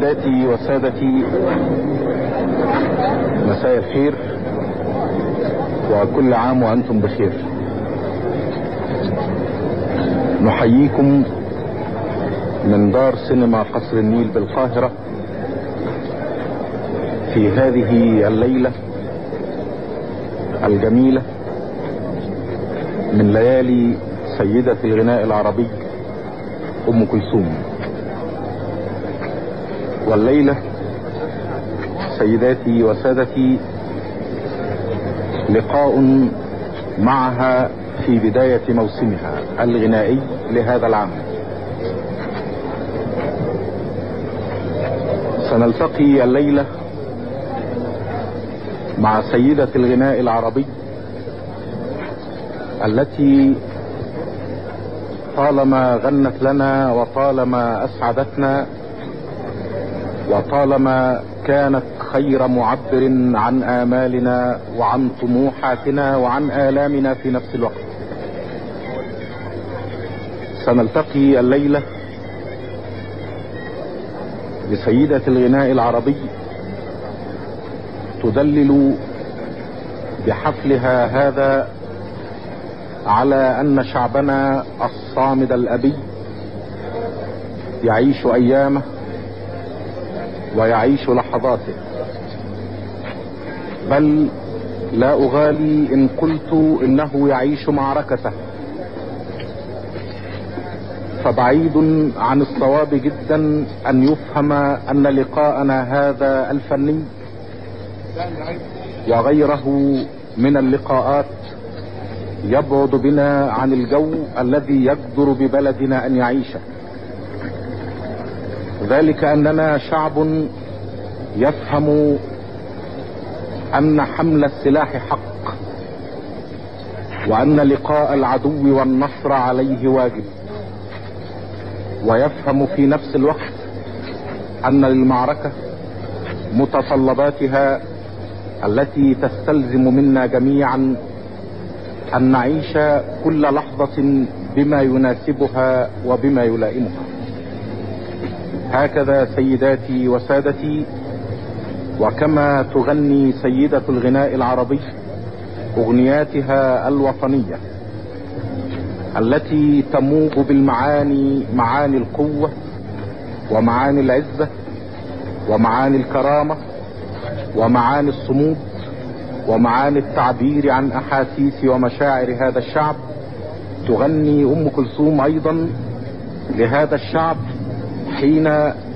سيداتي وسادتي، مساء الخير وكل عام وأنتم بخير. نحييكم من دار سينما قصر النيل بالقاهرة في هذه الليلة الجميلة من ليالي سيدة الغناء العربي أم كلثوم. والليلة سيداتي وسادتي لقاء معها في بداية موسمها الغنائي لهذا العام. سنلتقي الليلة مع سيدة الغناء العربي التي طالما غنت لنا وطالما أسعدتنا وطالما كانت خير معبر عن آمالنا وعن طموحاتنا وعن آلامنا في نفس الوقت. سنلتقي الليلة بسيدة الغناء العربي تدلل بحفلها هذا على أن شعبنا الصامد الأبي يعيش أيامه ويعيش لحظاته، بل لا أغالي إن قلت إنه يعيش معركته. فبعيد عن الصواب جدا أن يفهم أن لقاءنا هذا الفني وغيره من اللقاءات يبعد بنا عن الجو الذي يقدر ببلدنا أن يعيشه، ذلك أننا شعب يفهم أن حمل السلاح حق، وأن لقاء العدو والنصر عليه واجب، ويفهم في نفس الوقت أن للمعركة متطلباتها التي تستلزم منا جميعا أن نعيش كل لحظة بما يناسبها وبما يلائمها. هكذا سيداتي وسادتي، وكما تغني سيدة الغناء العربي أغنياتها الوطنية التي تموج بالمعاني، معاني القوة ومعاني العزة ومعاني الكرامة ومعاني الصمود ومعاني التعبير عن أحاسيس ومشاعر هذا الشعب، تغني أم كلثوم أيضا لهذا الشعب حين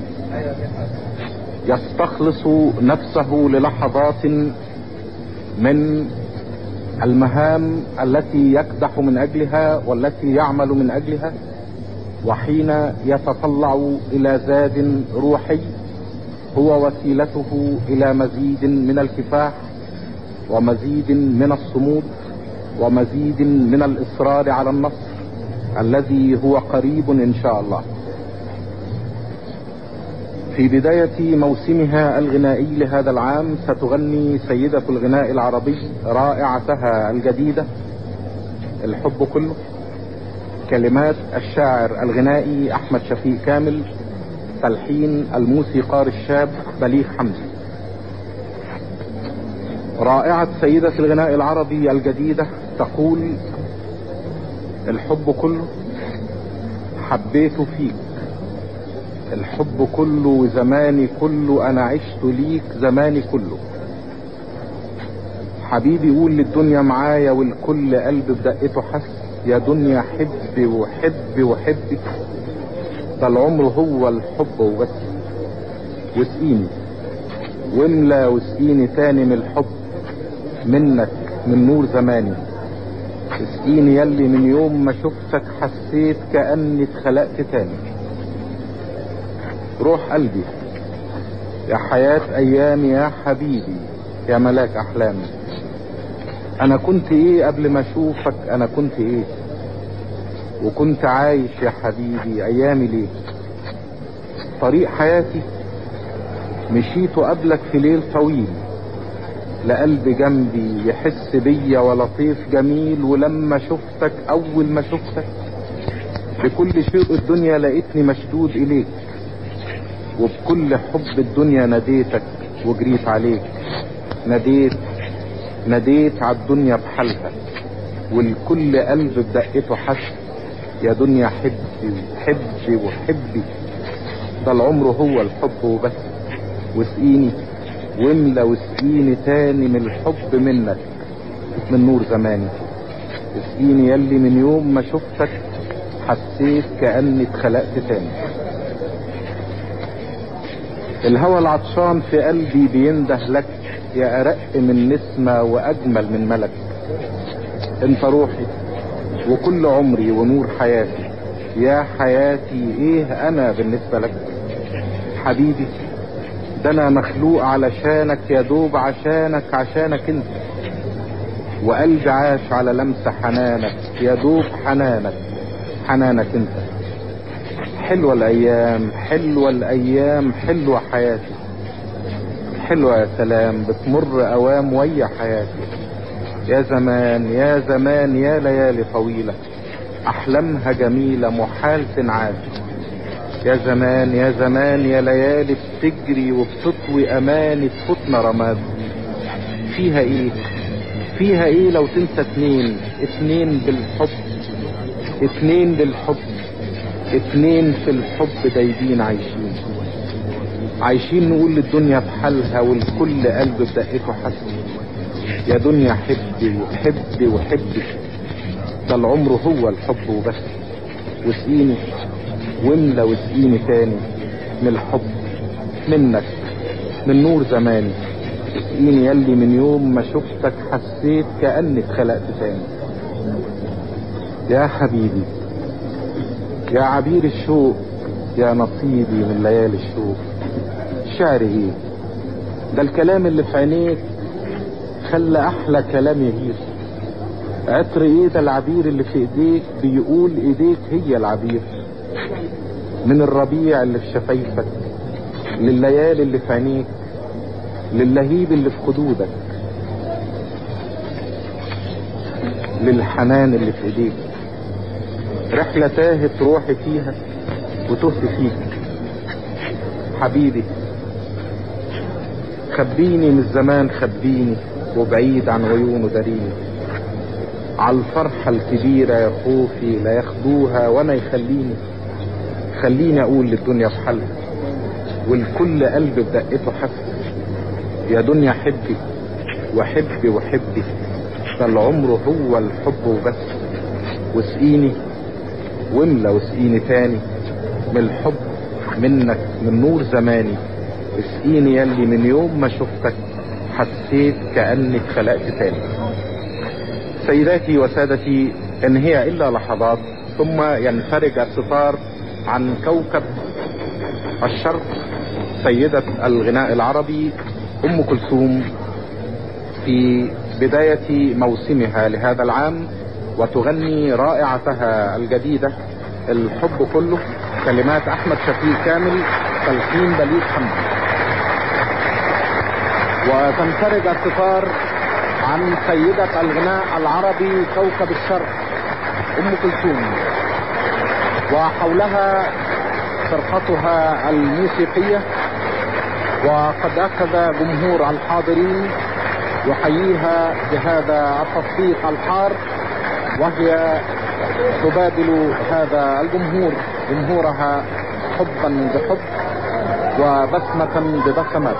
يستخلص نفسه للحظات من المهام التي يكدح من أجلها والتي يعمل من أجلها، وحين يتطلع إلى زاد روحي هو وسيلته إلى مزيد من الكفاح ومزيد من الصمود ومزيد من الإصرار على النصر الذي هو قريب إن شاء الله. في بداية موسمها الغنائي لهذا العام ستغني سيدة الغناء العربي رائعتها الجديدة الحب كله، كلمات الشاعر الغنائي أحمد شفيق كامل، تلحين الموسيقار الشاب بليغ حمدي. رائعة سيدة الغناء العربي الجديدة تقول: الحب كله حبيت فيك، الحب كله وزماني كله، انا عشت ليك زماني كله. حبيبي قول للدنيا معايا والكل قلب بدقته حس، يا دنيا حبي وحبي وحبي، ده العمر هو الحب وبس. واسقيني واملى واسقيني تاني من الحب منك من نور زماني، اسقيني يلي من يوم ما شفتك حسيت كأني اتخلقت تاني. روح قلبي يا حياة ايامي يا حبيبي يا ملاك احلامي، انا كنت ايه قبل ما اشوفك، انا كنت ايه وكنت عايش يا حبيبي ايامي ليه. طريق حياتي مشيته قبلك في ليل طويل، لقلب جنبي يحس بيا ولطيف جميل، ولما شفتك اول ما شفتك بكل شيء الدنيا لقيتني مشدود اليك. وبكل حب الدنيا ناديتك وجريت عليك. ناديت على الدنيا بحالها، والكل قلب بدقته حس. يا دنيا حبي حبي وحبي، ده العمر هو الحب وبس. واسقيني واملى واسقيني تاني من الحب منك، من نور زماني. اسقيني يلي من يوم ما شفتك حسيت كأني اتخلقت تاني. الهوى العطشان في قلبي بينده لك، يا أرق من نسمة وأجمل من ملك. انت روحي وكل عمري ونور حياتي، يا حياتي ايه انا بالنسبة لك. حبيبي ده انا مخلوق علشانك، يا دوب عشانك انت. وقلبي عاش على لمسة حنانك، يا دوب حنانك انت. حلوة الايام حلوة حياتي، حلوة يا سلام بتمر اوام ويا حياتي. يا زمان يا ليالي طويلة احلامها جميلة محال تنعاد. يا زمان يا ليالي بتجري وبتطوي اماني تفوتنا رماد. فيها ايه لو تنسى اتنين في الحب دايبين عايشين نقول للدنيا بحالها، والكل قلب بدقته حسن. يا دنيا حبي وحبي، ده العمر هو الحب وبس. واسقيني واملى واسقيني تاني من الحب منك، من نور زماني. اسقيني يلي من يوم ما شفتك حسيت كأني اتخلقت تاني. يا حبيبي يا عبير الشوق، يا نصيبي من ليالي الشوق. الشعر ايه ده الكلام اللي في عينيك خلى احلى كلام يغير. عطر ايه ده العبير اللي في ايديك بيقول ايديك هي العبير. من الربيع اللي في شفايفك لليالي اللي في عينيك، للهيب اللي في خدودك، للحنان اللي في ايديك. رحلة تاهت روحي فيها وتهت فيك. حبيبي خبيني من الزمان، خبيني وبعيد عن عيونه داريني. عالفرحة الكبيرة يا خوفي لا ياخدوها وانا خليني اقول للدنيا في حالها، والكل قلب بدقته حس. يا دنيا حبي وحبي، ده العمر هو الحب وبس. واسقيني واملى واسقيني تاني من الحب منك، من نور زماني. اسقيني يلي من يوم ما شفتك حسيت كأني اتخلقت تاني. سيداتي وسادتي، ان هي الا لحظات ثم ينفرج الستار عن كوكب الشرق، سيدة الغناء العربي ام كلثوم في بداية موسمها لهذا العام، وتغني رائعتها الجديدة الحب كله. كلمات احمد شفيق كامل، تلحين بليغ حمدي. وتنفرج الستار عن سيدة الغناء العربي كوكب الشرق ام كلثوم، وحولها فرقتها الموسيقية. وقد اخذ جمهور الحاضرين يحييها بهذا التصفيق الحار، وهي تبادل هذا الجمهور جمهورها حبا بحب وبسمة ببسمات.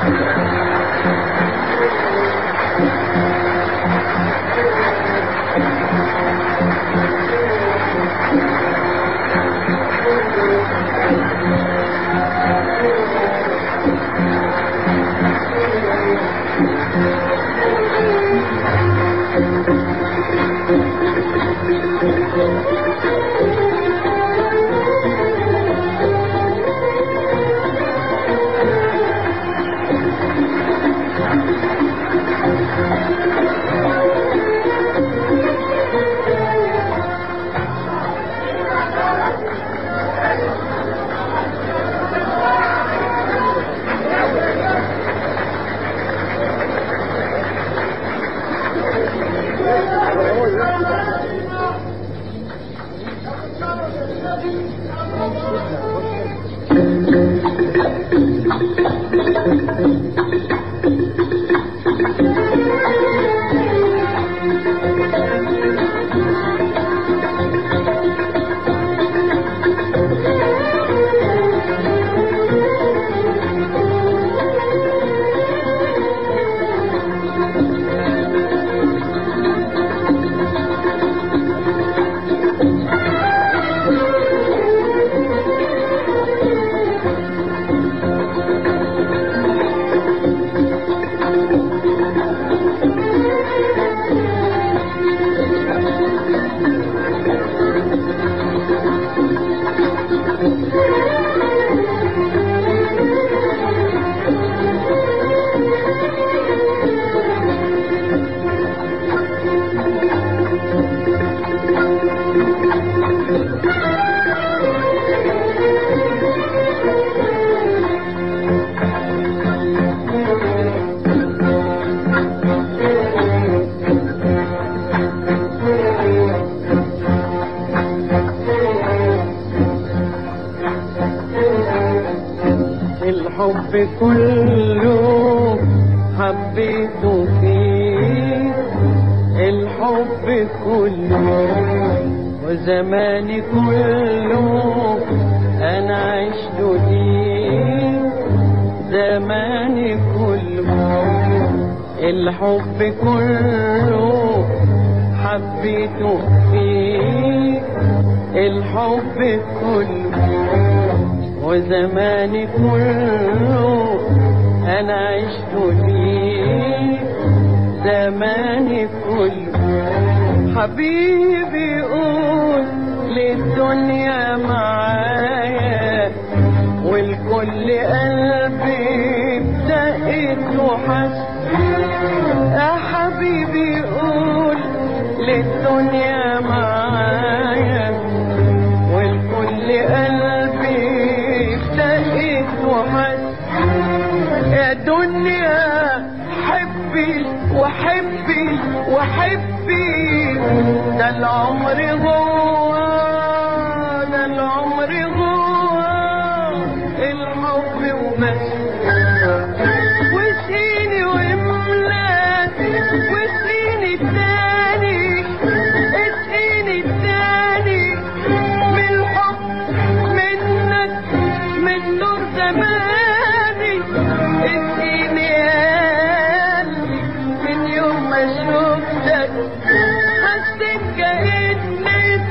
الحب كله حبيته فيه، الحب كله وزماني كله انا عشت ليه، زماني كله الحب كله حبيته فيه، الحب كله وزماني كله انا عشت ليه، زماني كله حبيبي قول للدنيا معايا، والكل قلبي بدقت وحس، يا حبيبي قول للدنيا معايا، والكل قلبي بدقت وحس، يا دنيا حبي وحبي وحبي، ده العمر جوا، ده العمر جوا الحب وبس، وسيني واملاتي وسيني التاني، اسقيني التاني من الحب منك، من نور زماني، اسقيني يا قلبي من يوم ما شفتك، حسيت كأني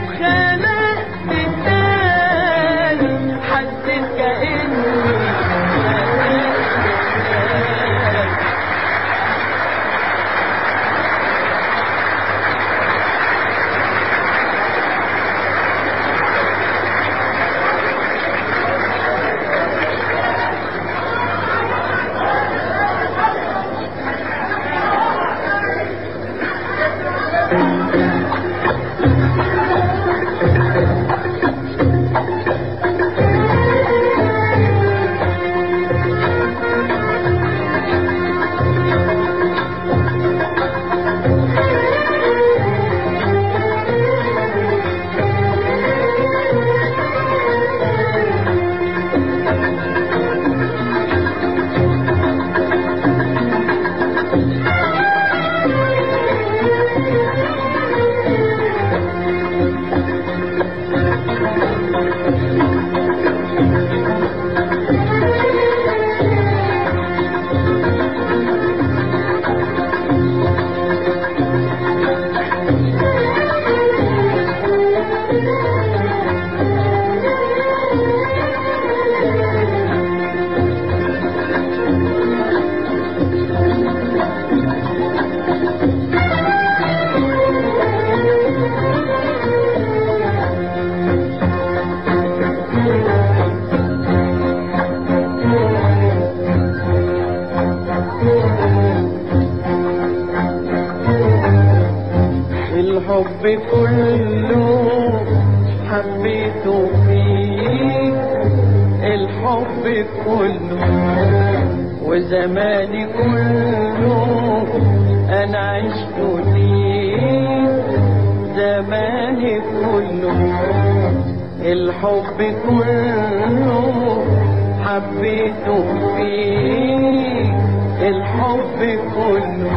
الحب كله حبيته فيك، الحب كله وزماني كله انا عشت ليك، زماني كله الحب كله حبيته فيك، الحب كله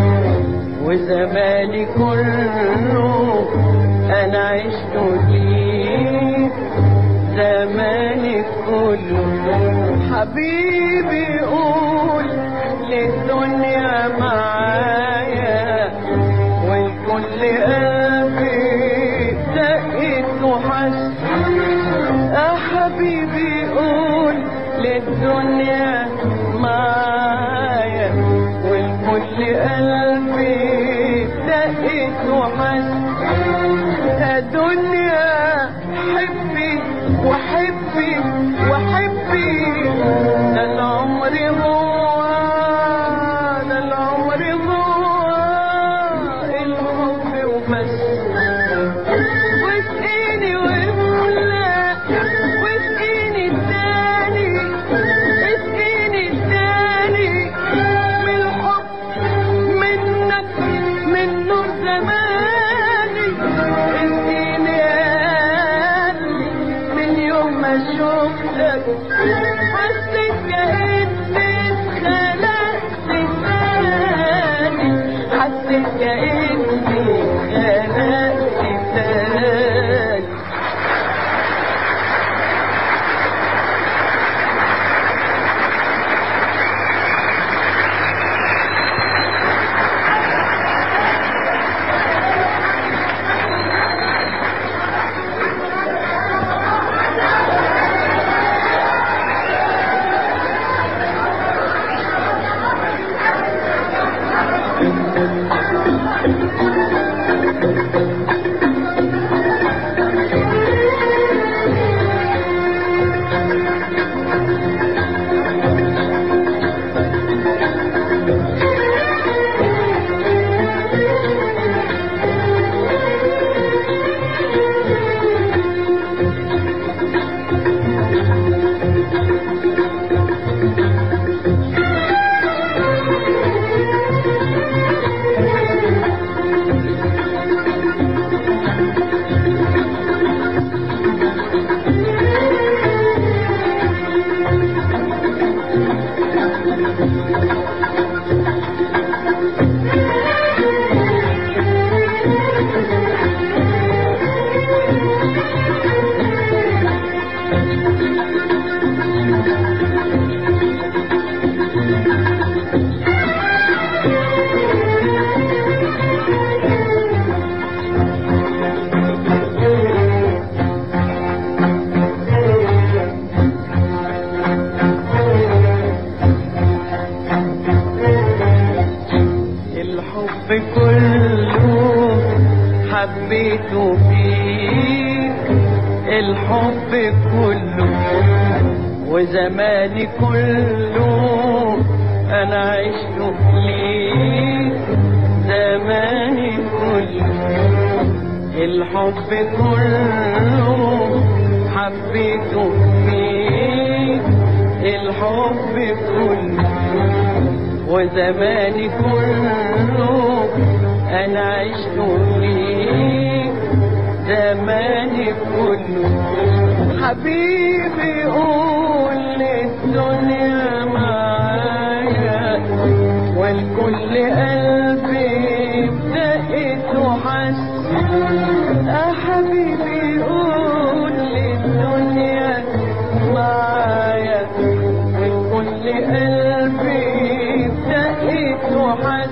وزماني كله انا عشت ليك، زماني كله. حبيبي قول للدنيا معايا والكل قلبي دقت وحس، يا حبيبي قول للدنيا معايا والكل قلبي دقت وحس، يا دنيا حبي وحبي وحبي، ده العمر هو، ده العمر هو الحب وبس. واسقيني واملى واسقيني التاني، اسقيني التاني من الحب منك من نور زماني، اسقيني يا قلبي من يوم ما شفتك حسيت كأني اتخلقت تاني، حسيت كأني اتخلقت تاني. الحب كله حبيته فيك، الحب كله وزماني كله انا عشت ليك، زماني كله الحب كله حبيته فيك، الحب كله وزماني كله انا عشت ليك، زماني كله. حبيبي قول للدنيا معايا والكل قلبي بدقت وحس، يا حبيبي قول للدنيا معايا والكل قلبي بدقت وحس،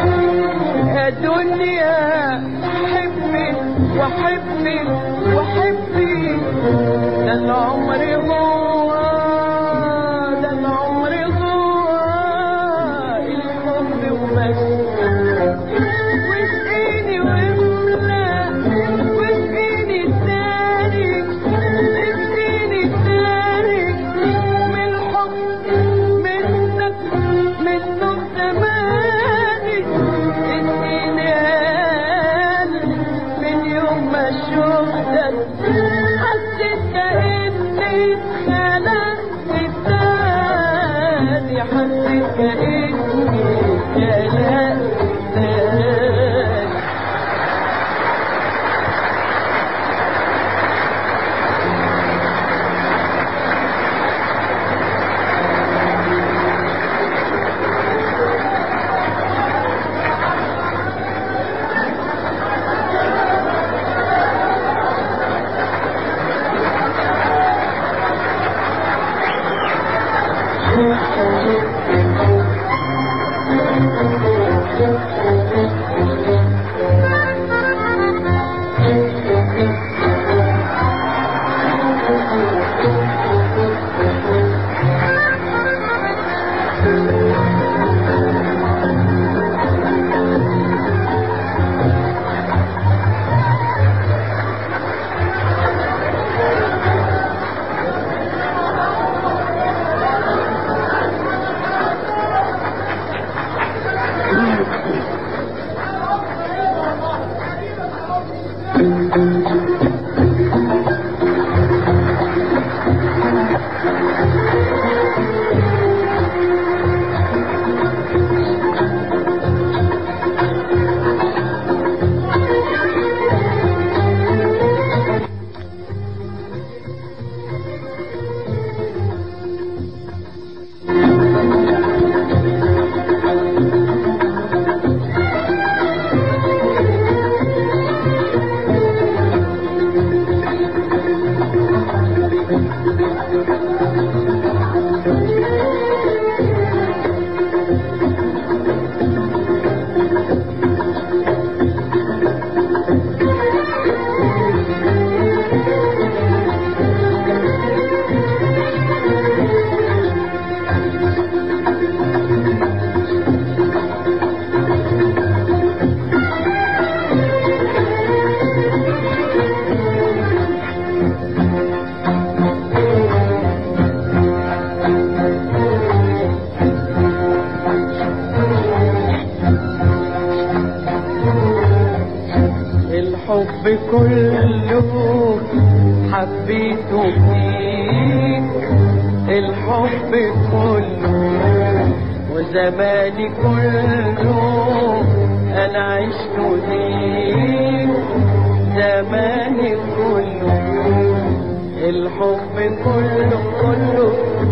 يا دنيا حبي وحبي وحبي، ده العمر هو، ده العمر هو الحب وبس. واسقيني واملى واسقيني التاني، اسقيني التاني من الحب منك من نور زماني، اسقيني كأني كلام تاني. الحب كله حبيته فيك، الحب كله وزماني كله انا عشت ليك، زماني كله الحب كله كله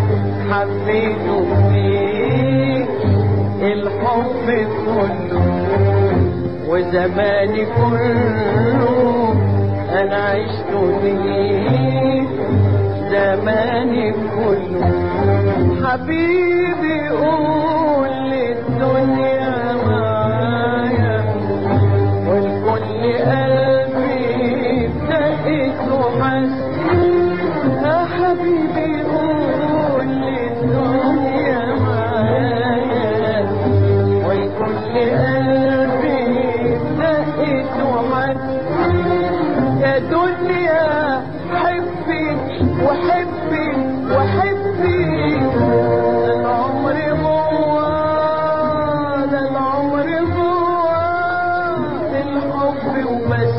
حبيته فيك، الحب كله وزماني كله انا عشت ليك، زماني كله. حبيبي قول للدنيا معايا، والكل قلبي دقت وحس. يا حبيبي قول للدنيا معايا، والكل قلبي دقت وحس. يا دنيا حبي وحبي وحبي، ده العمر جوا، ده العمر جوا الحب وبس.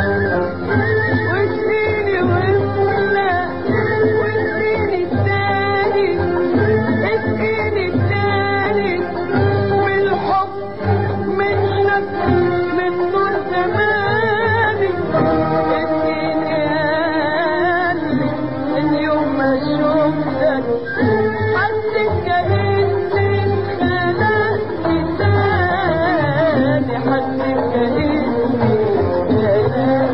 واديني واملا واديني التاني، اديني التاني بالحب منك من نور زماني. اديني قلبي من يوم ما شفتك حسيت كأني اتخلقت تاني، حسيت كأني اتخلقت تاني.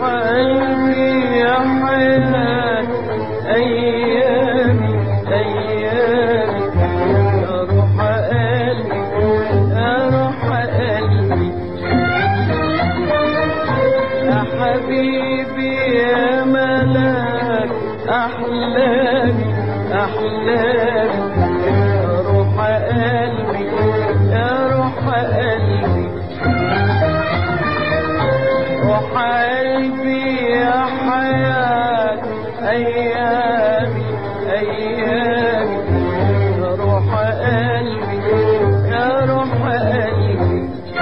قلبي يا حياة أيامي أيامي يا روح قلبي يا روح قلبي يا حبيبي يا ملاك أحلامي أحلامي يا روح قلبي يا روح قلبي روح قلبي يا حياة أيامي أيامي يا روح قلبي يا روح قلبي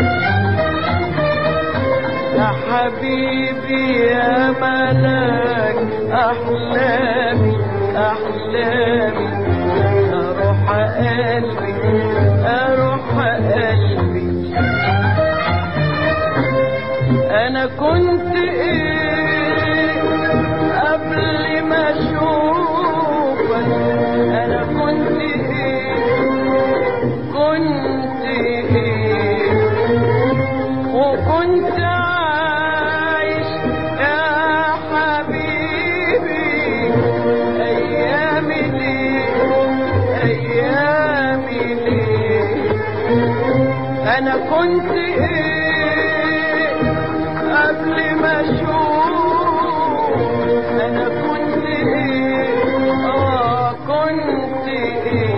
يا حبيبي يا ملاك أحلامي أحلامي يا روح قلبي يا روح قلبي أنا كنت إيه قبل ما أشوفك أنا كنت إيه كنت إيه وكنت عايش يا حبيبي أيامي ليه أيامي ليه أنا كنت إيه قبل ما أشوف أنا كنت إيه كنت إيه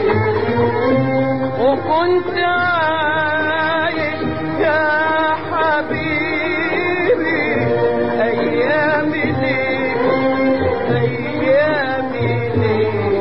وكنت عايش يا حبيبي أيامي ليه أيامي ليه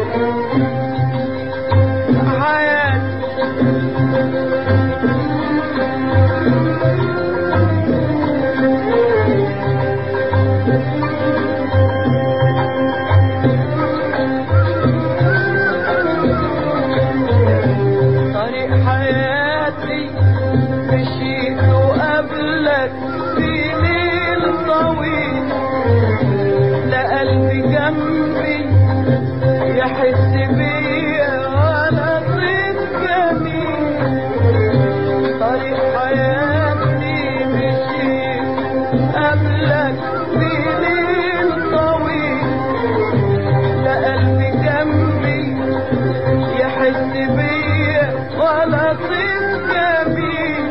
طريق حياتي مشيته قبلك في ليل طويل لا قلبي جنبي يحس بيا ولا صيت جميل طريق حياتي مشيته قبلك في ليل طويل لا قلبي جنبي يحس بيا ولا صيت جميل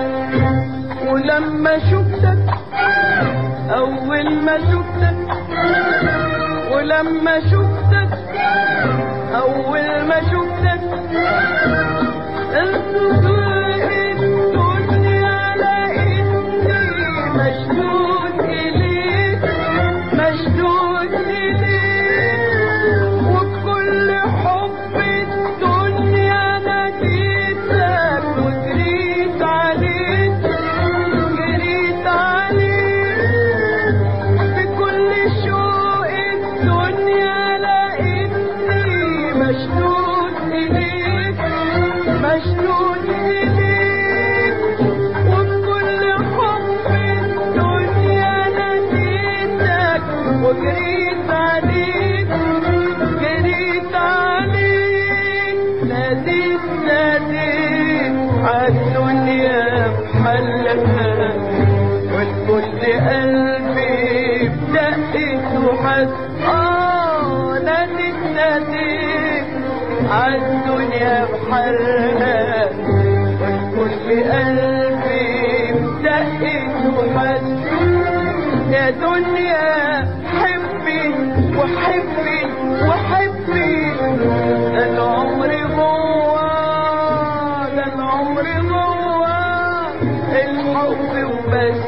ولما شفتك أول ما شفتك ولما شفتك أول ما شفتك الدنيا لقيتني مشدود إليك مشدود إليك وبكل حب الدنيا ناديتك وجريت عليك جريت عليك بكل شوق الدنيا لقيتني مشدود إليك مشدود إليك وبكل حب الدنيا ناديتك وجريت عليك جريت عليك ناديت ناديت عالدنيا بحلها والكل قلبي بدقت وحس ناديت ناديت عالدنيا بحلها والكل قلبي بدقت وحس يا دنيا حبي وحبي وحبي ده العمر جوا ده العمر جوا الحب وبس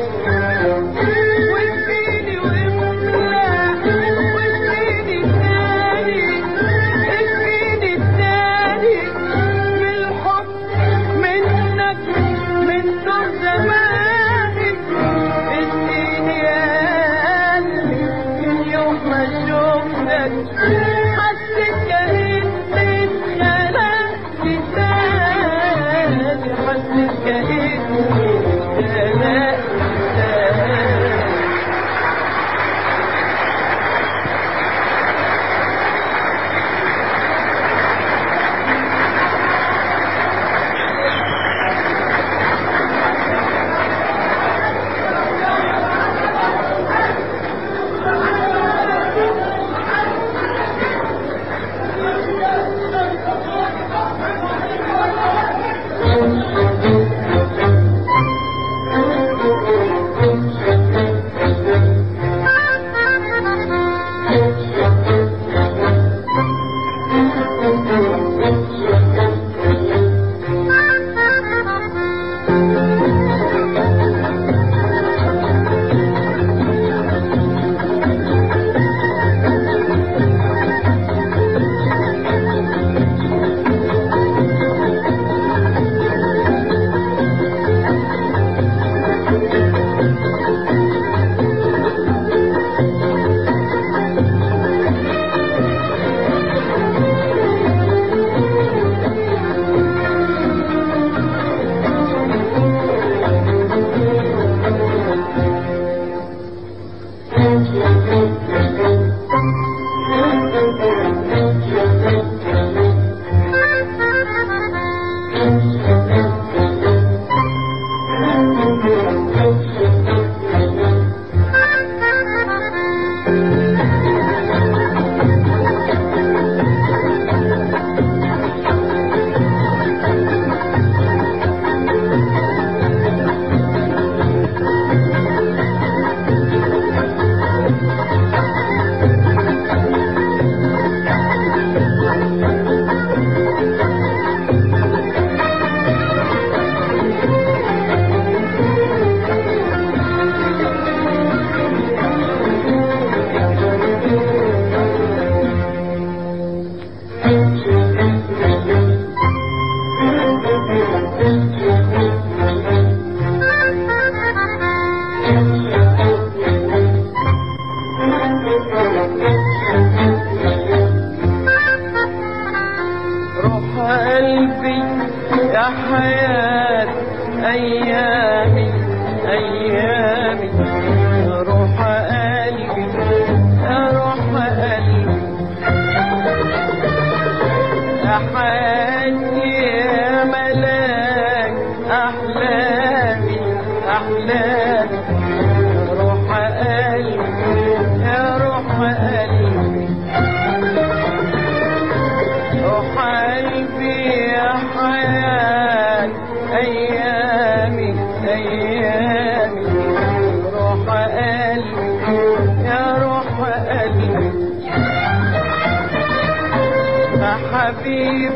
واديني واملا واديني التاني اديني التاني بالحب منك من دور زمانك اديني يا قلبي من يوم ما شفتك حسيت كأني اتخلقت تاني حسيت كأني اتخلقت تاني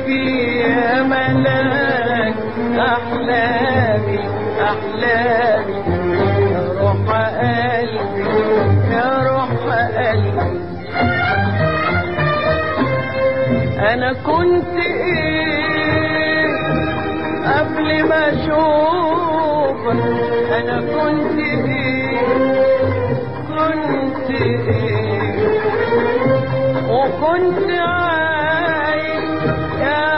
قلبي يا ملاك أحلامي أحلامي يا روح قلبي يا روح قلبي. أنا كنت إيه قبل ما أشوفك؟ أنا كنت إيه كنت إيه وكنت عايش يا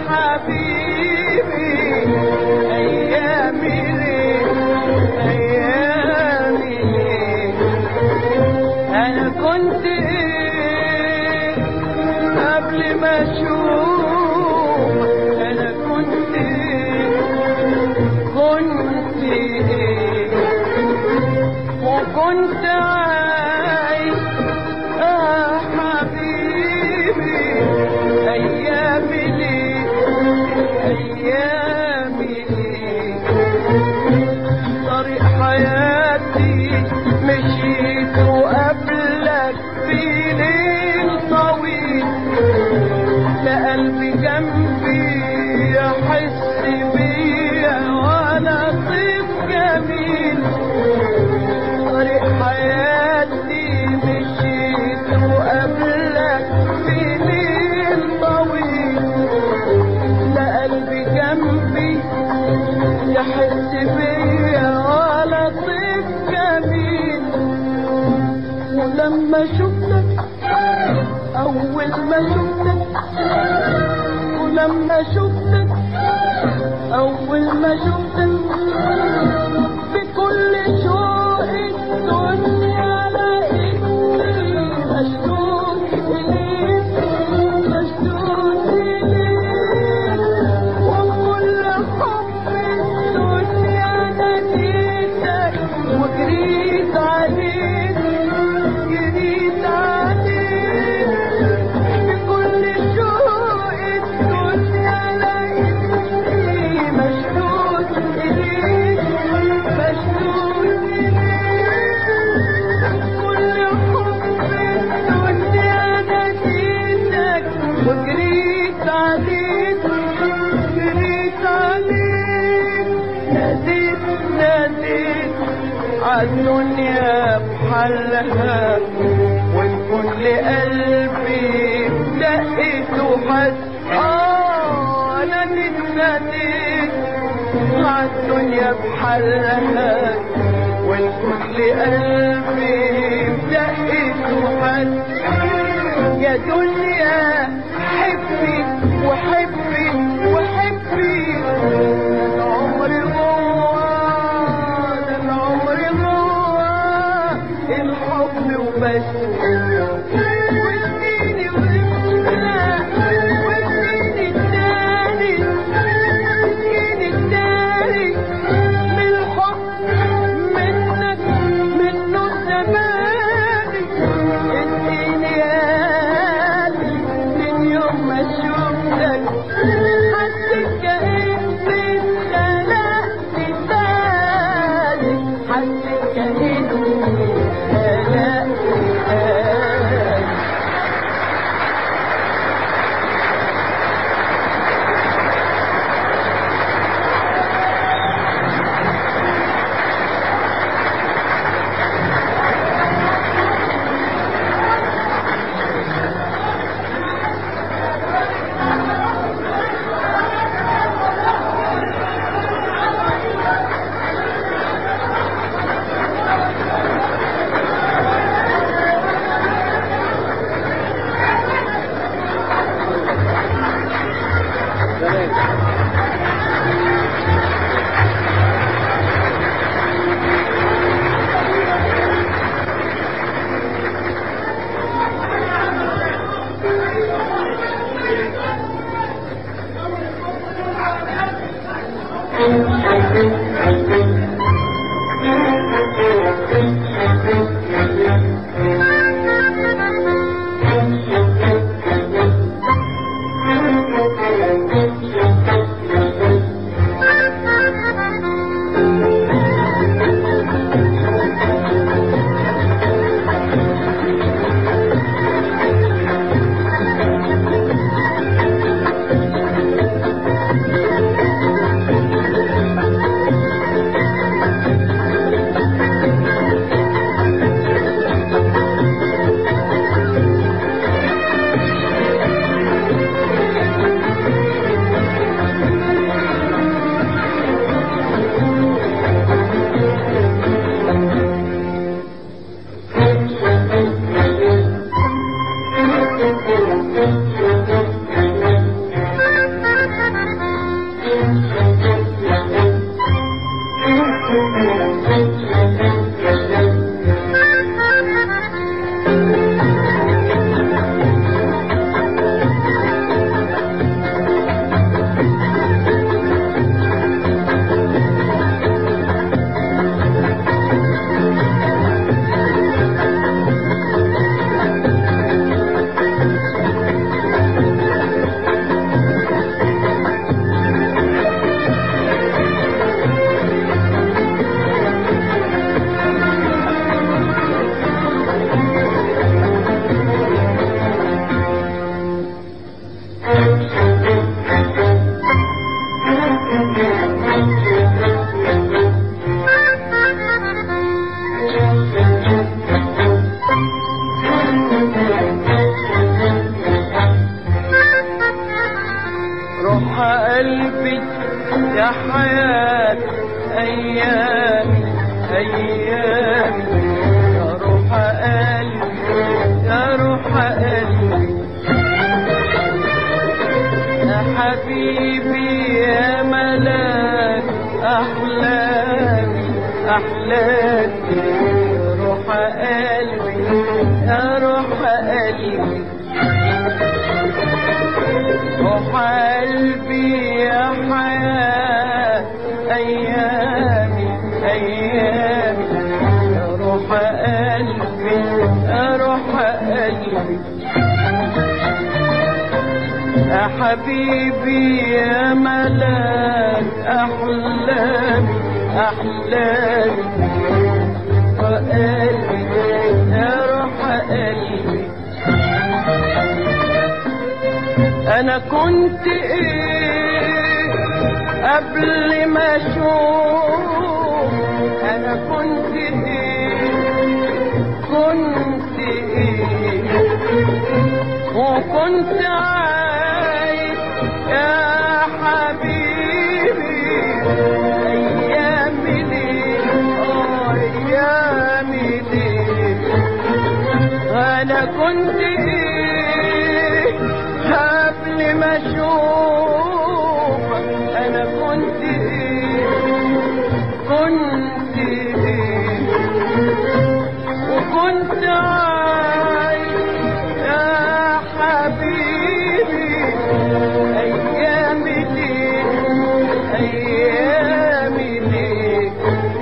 حبيبي أيامي ليه أيامي ليه. أنا كنت إيه قبل ما أشوف؟ أنا كنت إيه كنت إيه وكنت عايش حبيبي أيامي ليه أيامي ليه. طريق حياتي مشيت وقبلك في ليل طويل، لا قلبي جنبي يحس بيا ولا طيب جميل. طريق حياتي مشيت وقبلك في ليل طويل، لا قلبي جنبي يحس بيا ولا طيب جميل. ولما شفتك أول ما شفتك ولما شفتك أول ما شفتك بكل شوق الدنيا لقيتني مشدود إليك مشدود إليك. وبكل حب الدنيا ناديتك وجريت عليك جريت عليك. بكل شوق الدنيا لقيتني مشدود إليك مشدود إليك. كل حب الدنيا ناديتك وجريت عليك جريت عليك. ناديت ناديت عالدنيا بحلها والكل قلبي دقت وحس. ناديت ناديت عالدنيا بحلها والكل قلبي دقت وحس. يا دنيا حبي وحبي وحبي العمر جوا ده العمر جوا الحب وبس. واديني واديني التاني اديني التاني من الحب منك منه زماني. اديني يا قلبي من يوم ما شفتك حسيت كأني اتخلقت تاني حسيت كأني اتخلقت تاني. قلبي يا روح قلبي روح قلبي يا حياة أيامي أيامي يا روح قلبي يا روح قلبي يا حبيبي يا ملاك أحلامي أحلامي قلبي يا روح قلبي أنا كنت إيه قبل ما أشوف أنا كنت إيه كنت إيه وكنت عايش يا حبيبي أيامي ليه أيامي ليه أنا كنت إيه قبل ما أشوفك أنا كنت إيه كنت إيه وكنت عايش يا حبيبي أيامي ليك أيامي ليك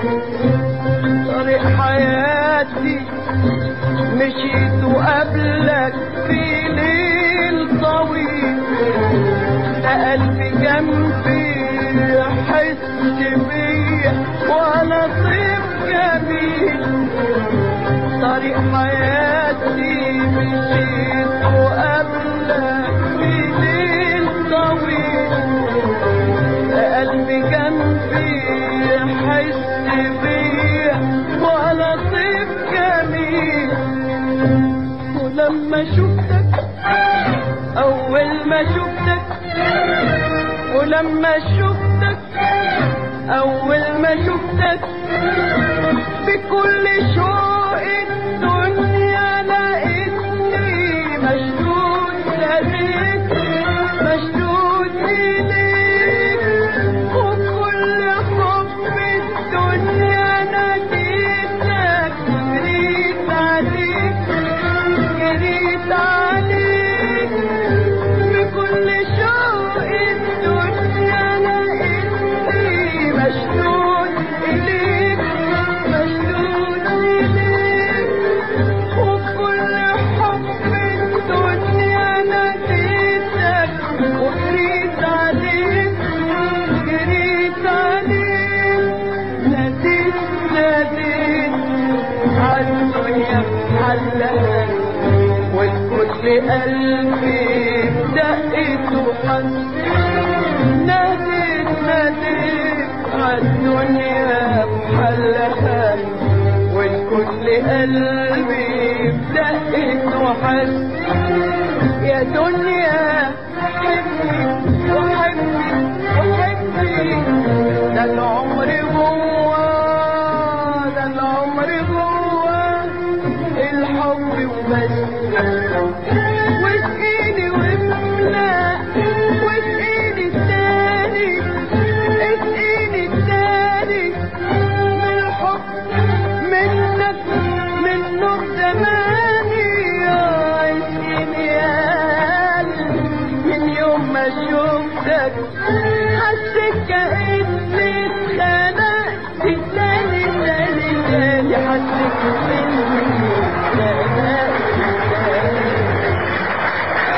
طريق حياتي مشيت وقبلك في ليل طويل لا قلبي جنبي يحس بيا ولا طيب جميل طريق حياتي مشيت وقبلك في ليل طويل لا قلبي جنبي يحس بيا ولا طيب جميل ولما شفتك أول ما شفتك ولما شفتك أول ما شفتك بكل شوق الدنيا لقيتني مشدود لقيت مشدود إليك وكل حب الدنيا ناديتك جريت عليك جريت عليك بكل شوق الدنيا لقيتني مشدود إليك مشدود إليك وكل حب الدنيا ناديتك وجريت عليك جريت عليك ناديت ناديت عالدنيا حلها والكل قلبي دقت وحس ناديت ناديت عالدنيا حلها والكل قلبي دقت وحس يا دنيا حبني وحبني وحبني ده العمر جواه ده العمر جواه الحب وبس واسقيني واملأ واسقيني التاني اسقيني التاني من الحب منك من نور زماني اسقيني يا قلبي من يوم ما شفتك حسيت كأني اتخنقت تاني تاني تاني حسيت كأني اتخنقت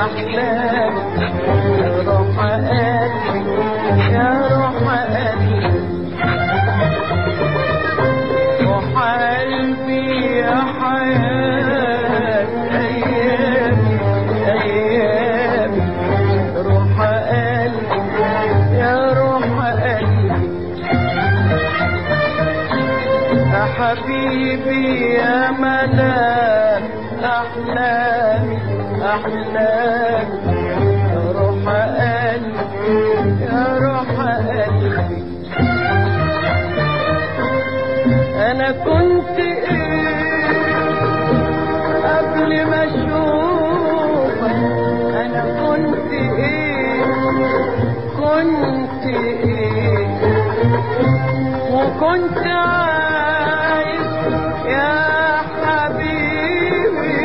أحلامي يا روح قلبي يا روح قلبي روح قلبي يا حياة أيامي أيامي روح قلبي يا روح قلبي يا حبيبي يا ملاك أحلامي أحلامي يا روح قلبي يا روح قلبي أنا كنت قبل ما أشوفك أنا كنت كنت وكنت عايز يا حبيبي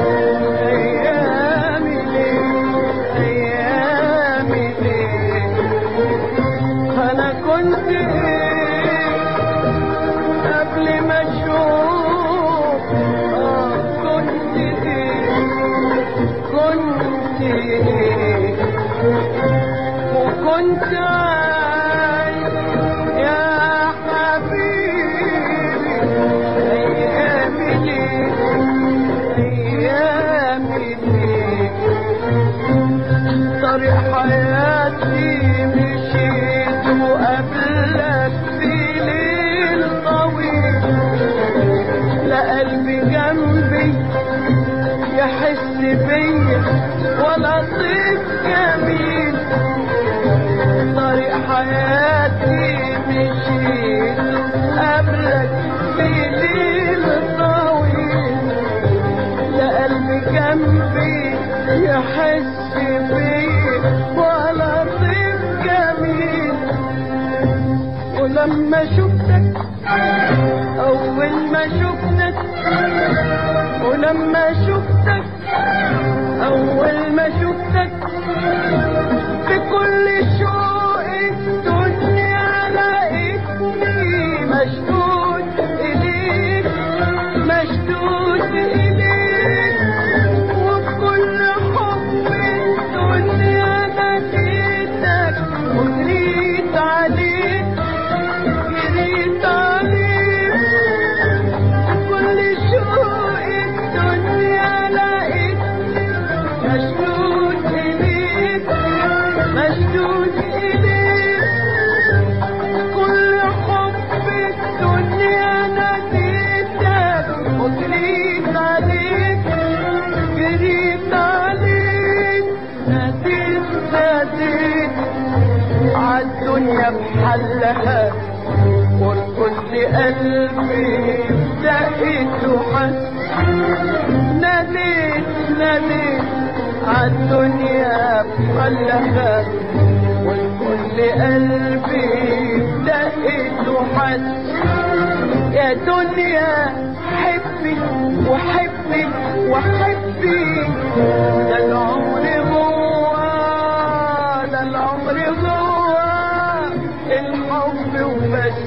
أيامي ليه أيامي ليه أنا كنت قبل ما أشوف كنت كنت وكنت عايز يا حبيبي أيامي ليه أيامي ليه طريق حياتي مشيت وقبلك في ليل طويل لا قلبي جنبي يحس بيا ولا طيب جميل طريق حياتي مشيت قبلك في ليل طويل لا قلبي جنبي يحس بيا ولا طيب جميل ولما شفتك أول ما شفتك ولما شفتك أول ما شفتك بكل شوق الدنيا لقيتني مشدود إليك مشدود إليك وبكل حب الدنيا ناديتك وجريت عليك جريت عليك بكل شوق الدنيا لقيتني مشدود إليك مشدود إليك كل حب الدنيا ناديتك وجريت عليك جريت عليك ناديت ناديت عالدنيا بحلها والكل قلبي دقيت وحس ناديت ناديت عالدنيا بحلها والكل قلبي دقيت وحس يا دنيا حبي وحبي وحبي ده العمر جوا ده العمر جوا الحب وبس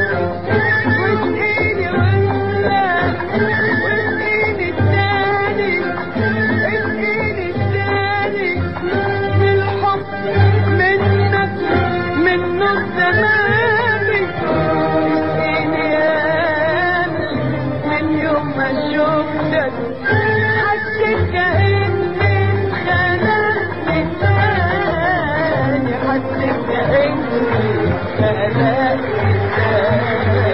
واسقيني وانساك واسقيني التاني اسقيني التاني من الحب منك من نص زماني اسقيني يا قلبي من يوم ما شفتك حسيت كأني خلقني تاني حسيت كأني خلقني تاني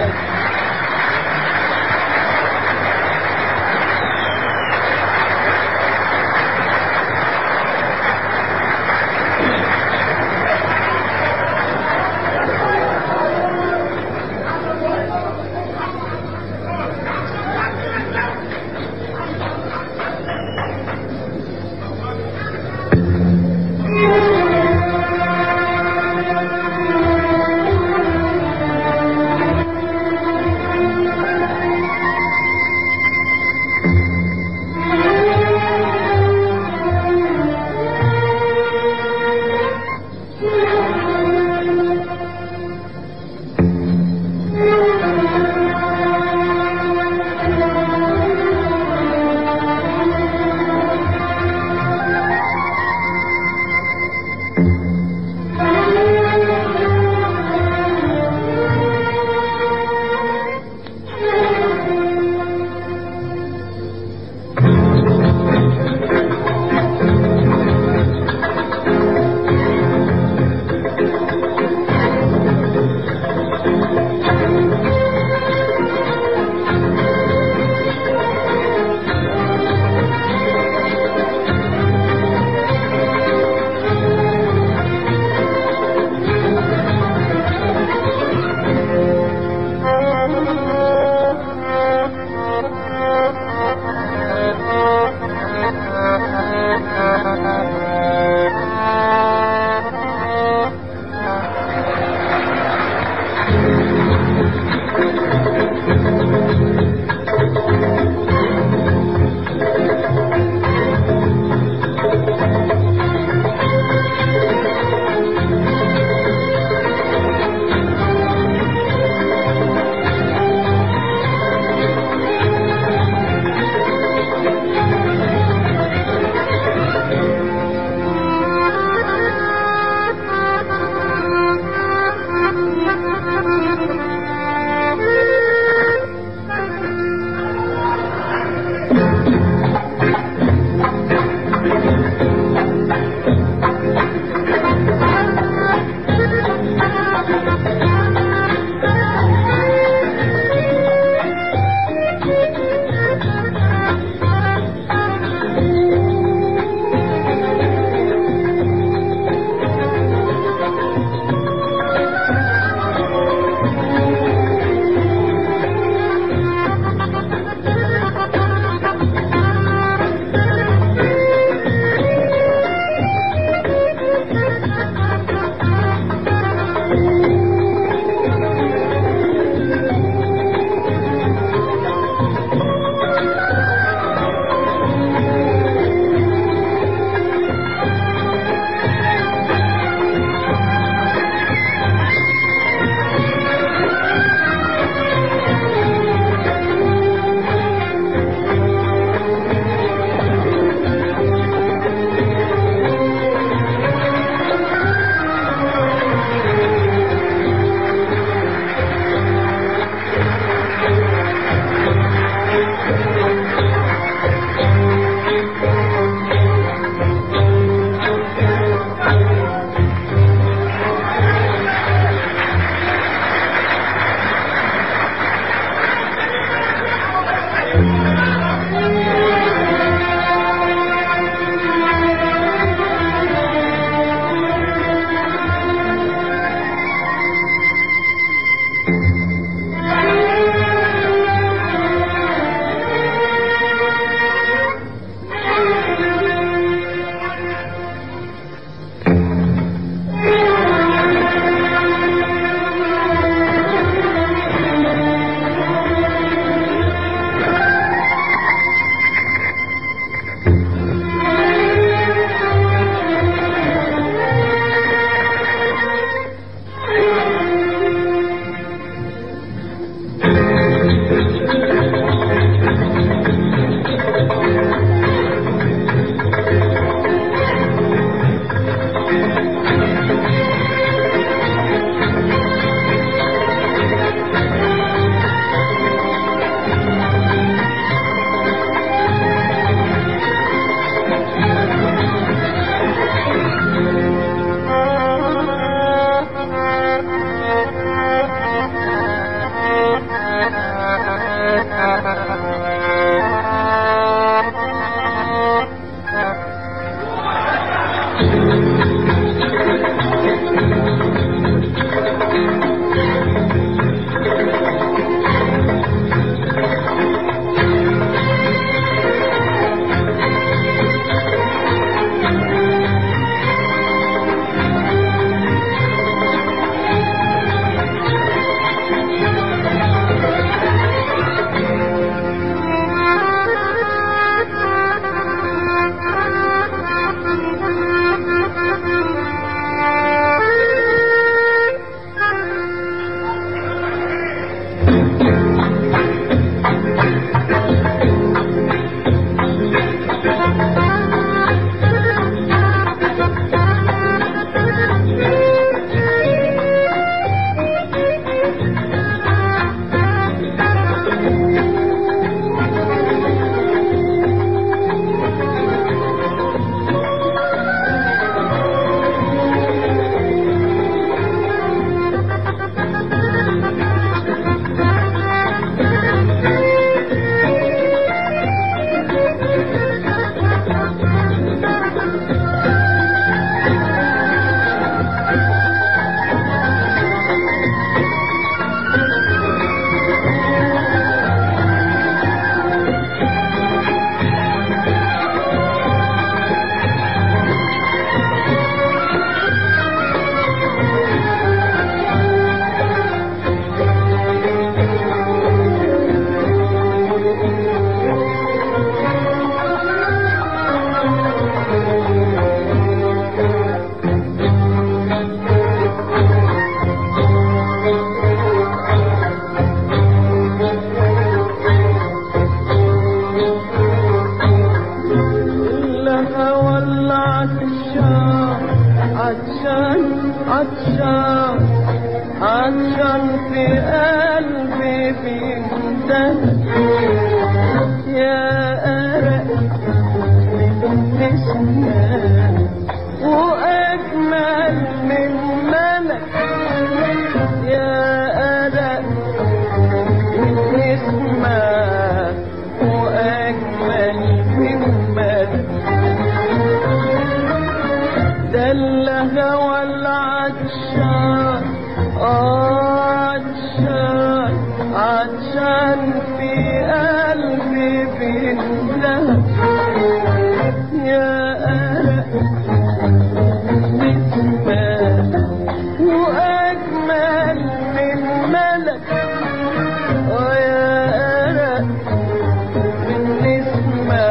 عطشان عطشان في قلبي بيندم يا أرق من نسمة وأجمل من ملك يا أرق من نسمة وأجمل من ملك ده الهوى العطشان عطشان عطشان في قلبي بيندم يا أرق نسمة وأجمل من ملك يا أرق من نسمة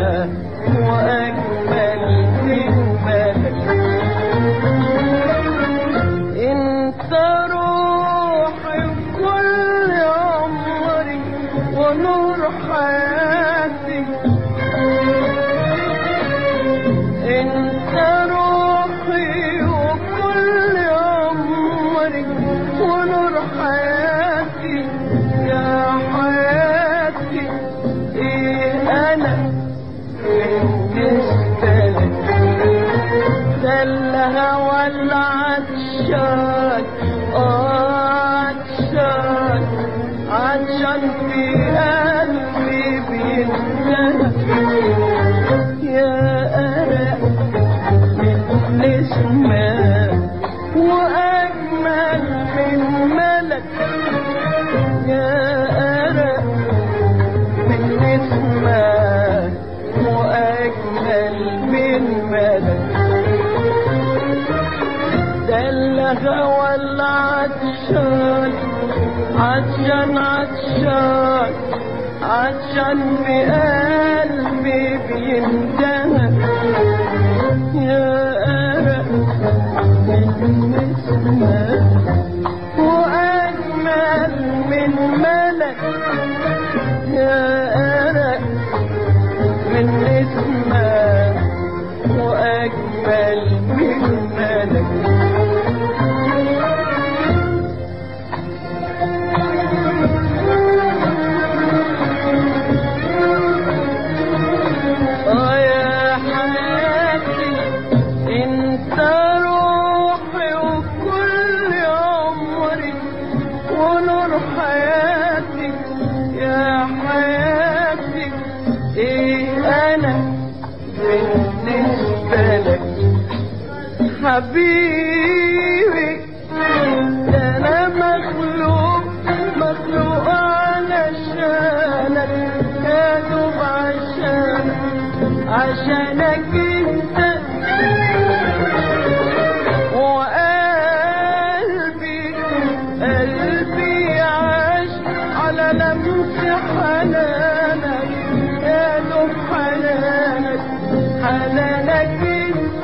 وأجمل من ملك انت روحي وكل عمري ونور حياتي انت روحي وكل عمري ونور حياتي يا حياتي ايه انا بالنسبة لك ده الهوى العطشان عطشان عطشان في قلبي بيندم يا أرق من نسمة وأجمل من ملك يا أرق من نسمة وأجمل من ملك ده الهوى العطشان عطشان عطشان عطشان في قلبي بيندم يا أرق من نسمة وأجمل من ملك يا أرق من نسمة وأجمل من ملك يا حياتي انت روحي وكل عمري ونور حياتي يا حياتي ايه انا بالنسبة لك حبيبي ده انا مخلوق مخلوق علشانك يا دوب عشانك انت وقلبي قلبي عاش على لمس حنانك يا دوب حنانك حنانك انت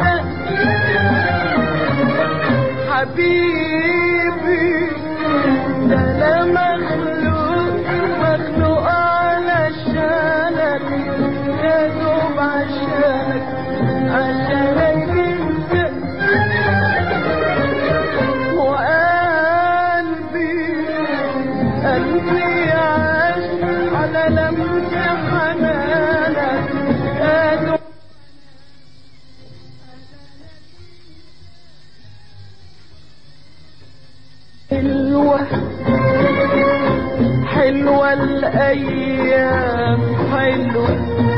حبيبي ده انا مخلوق مخلوق علشانك يا دوب عشانك انت وقلبي قلبي عاش على لمس حنانك يا دوب حلوة حلوة الأيام حلوة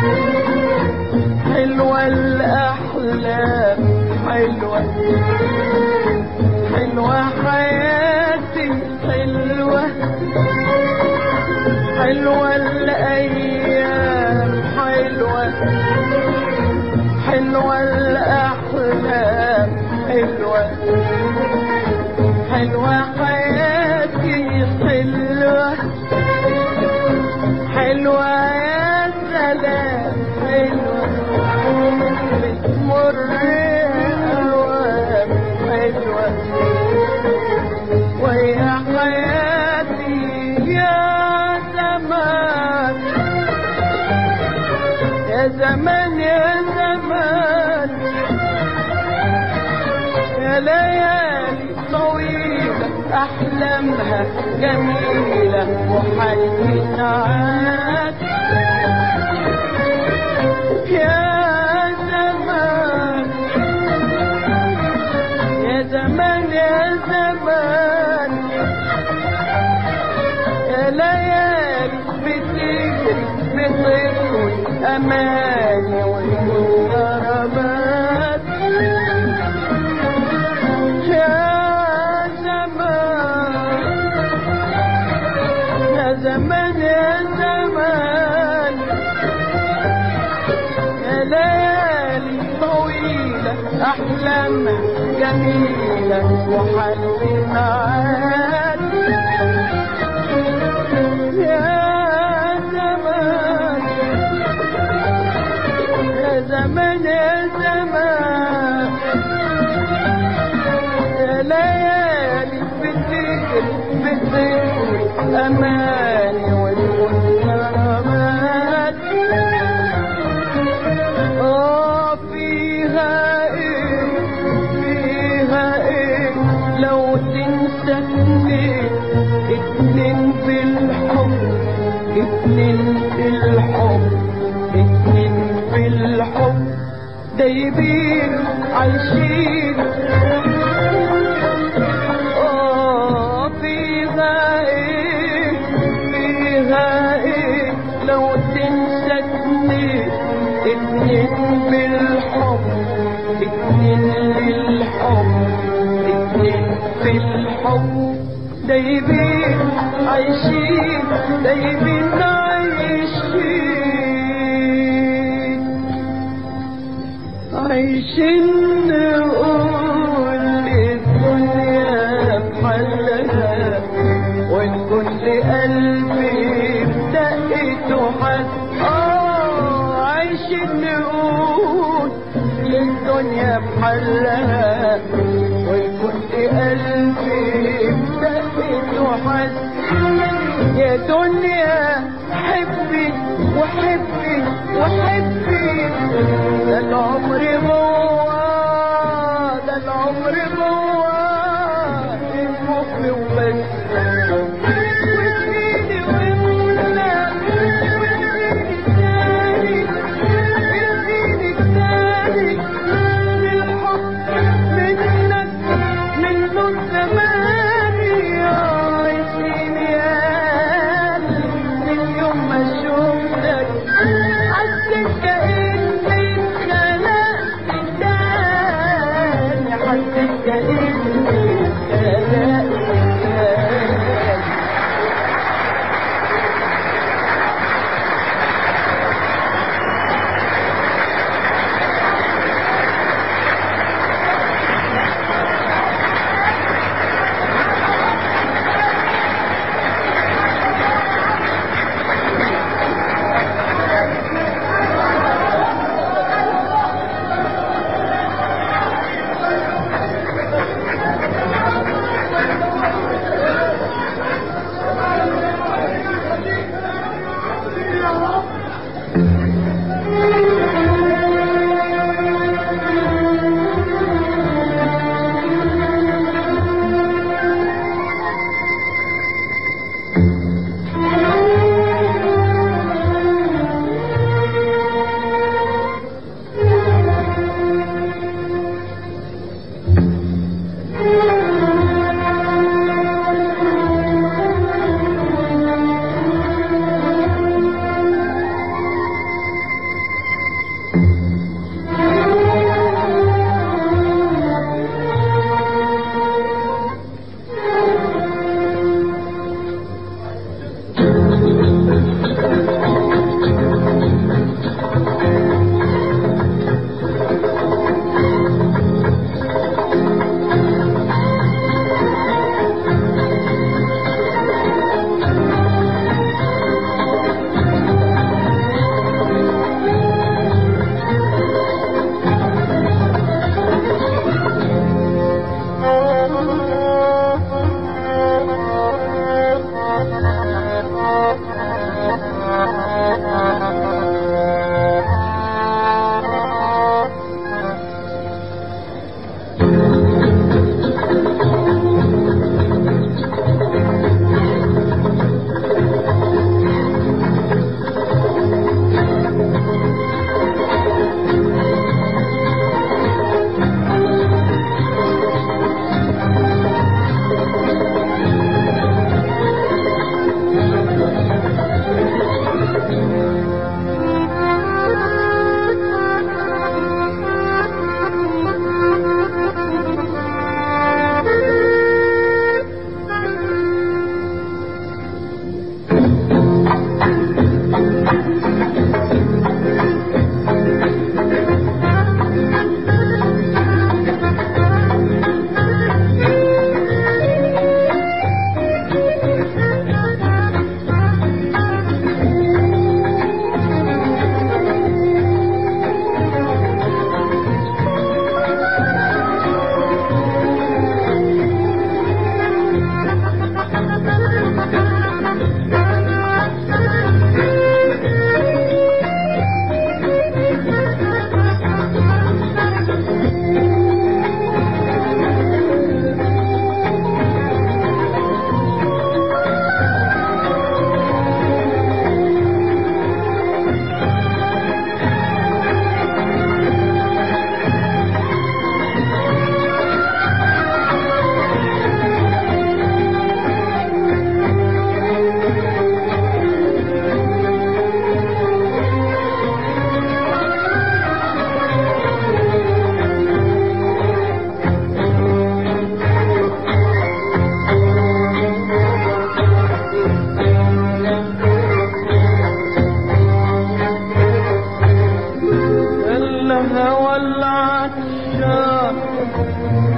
حلوة الأحلام حلوة حلوة حياتي حلوة حلوة الأيام حلوة حلوة الأحلام حلوة حلوة حياتي حلوة حلوة يا سلام حلوة بتمر أوام حلوة ويا حياتي يا زمان يا زمان يا زمان يا ليالي أحلامها جميلة وحالي سعاد. يا زمان يا زمان يا زمان يا ليالي بتجري بتطوي أماني والمغربات. يا زمان يا زمان يا زمان يا ليالي طويلة أحلامها جميلة وحلوة معاد. يا زمان يا زمان يا زمان يا ليالي بتجري بتطوي أماني والمنامات. فيها ايه لو تنسى اتنين بالحب اتنين بالحب اتنين بالحب دايبين عايشين. فيها ايه لو تنسى اتنين بالحب اتنين بالحب اتنين بالحب دايبين عايشين دايبين عايشين نقول الدنيا بحلها والكل قلبي بدقته حد. عايشين نقول للدنيا بحلها والكل قلبي بدقته حد. يا دنيا حبي وحبي وحبي ده العمر جوا ده العمر جوا الحب وبس. واديني واملا واديني تاني اديني تاني للحب منك من نور زماني. عايشين يا قلبي من يوم ما شفتك حسيت كأني اتخلقت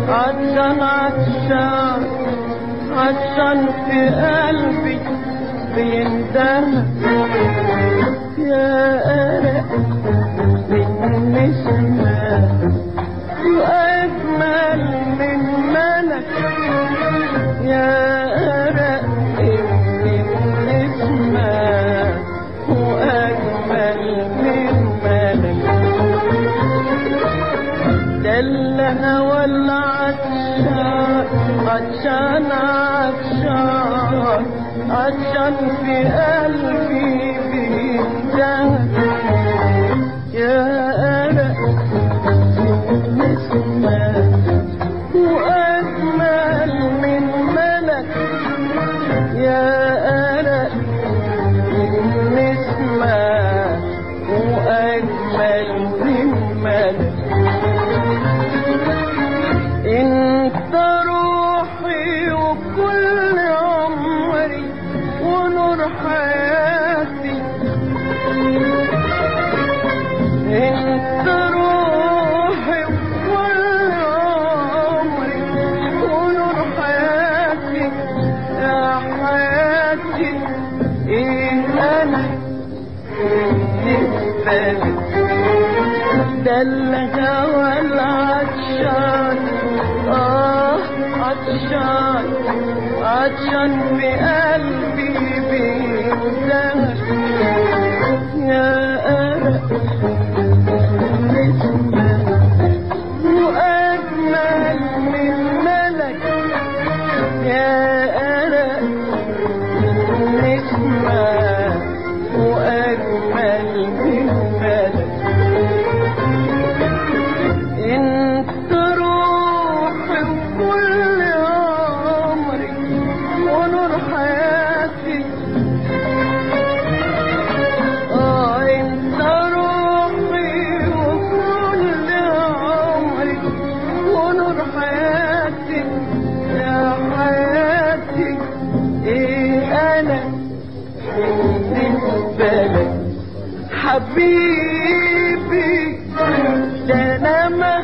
عطشان عطشان عطشان في قلبي بيندهك يا أرق من نسمة وأجمل من ملك يا أرق من نسمة وأجمل من ملك ده الهوى العطشان عطشان عطشان عطشان في قلبي بيندهك يا أرق نسمة وأجمل من ملك يا أرق نسمة وأجمل من ملك انت روحي وكل عمري ونور حياتي انت روحي وكل عمري ونور حياتي يا حياتي ايه انا بالنسبة لك ده الهوى العطشان عطشان عطشان في قلبي بيندهك يا أرق نسمة وأجمل من ملك يا أرق نسمة وأجمل من ملك انت روحي وكل عمري ونور حياتي انت روحي وكل عمري ونور حياتي يا حياتي ايه انا بالنسبة لك حبيبي ده انا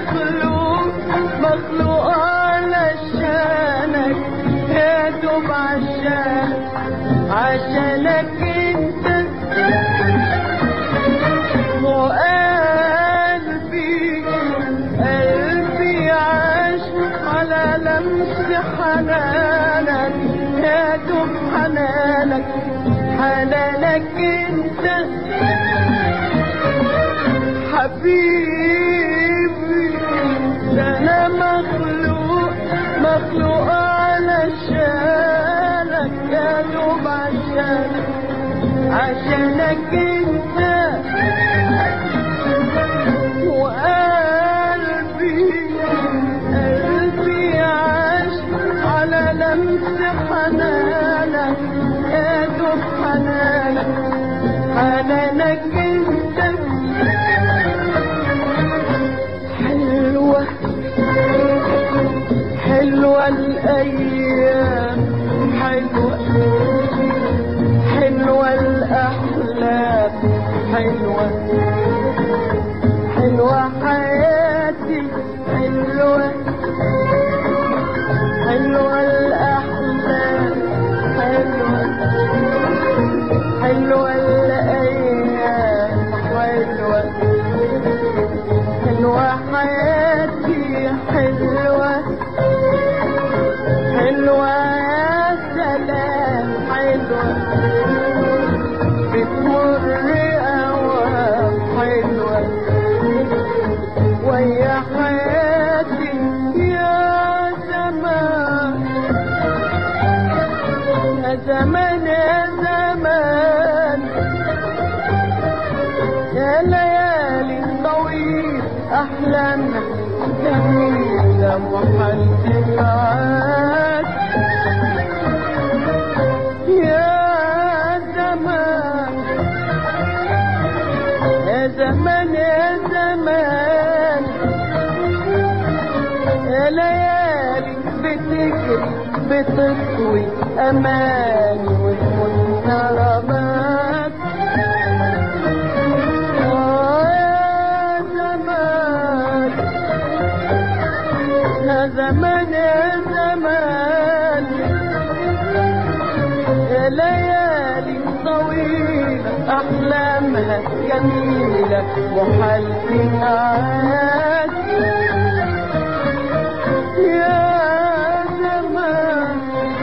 مخلوق علشانك يا دوب عشانك انت وقلبي عاش على لمس حنانك يا دوب حنانك انت حبيبي ده انا مخلوق علشانك يا دوب عشانك انت وقلبي عاش على لمس حنانك يا دوب حنانك انت حلوة الأيام حلوة الأحلام حلوة حياتي حلوة الأحلام حلوة الأيام حلوة حياتي حلوة يا سلام حلوة بتمر أوام حلوة ويا حياتي يا زمان يا زمان يا زمان يا ليالي طويل أحلامنا جميلة وحلت معاك يا زمان يا زمان يا زمان يا ليالي بتجري بتطوي أماني والمنتربات يا زمان يا زمان يا ليالي طويلة أحلامها جميلة محال تنعاد يا زمان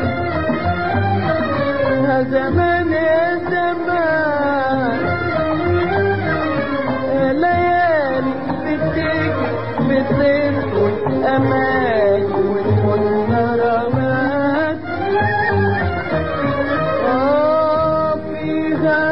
يا زمان يا زمان يا ليالي بتجي والأمان والنرمات فيها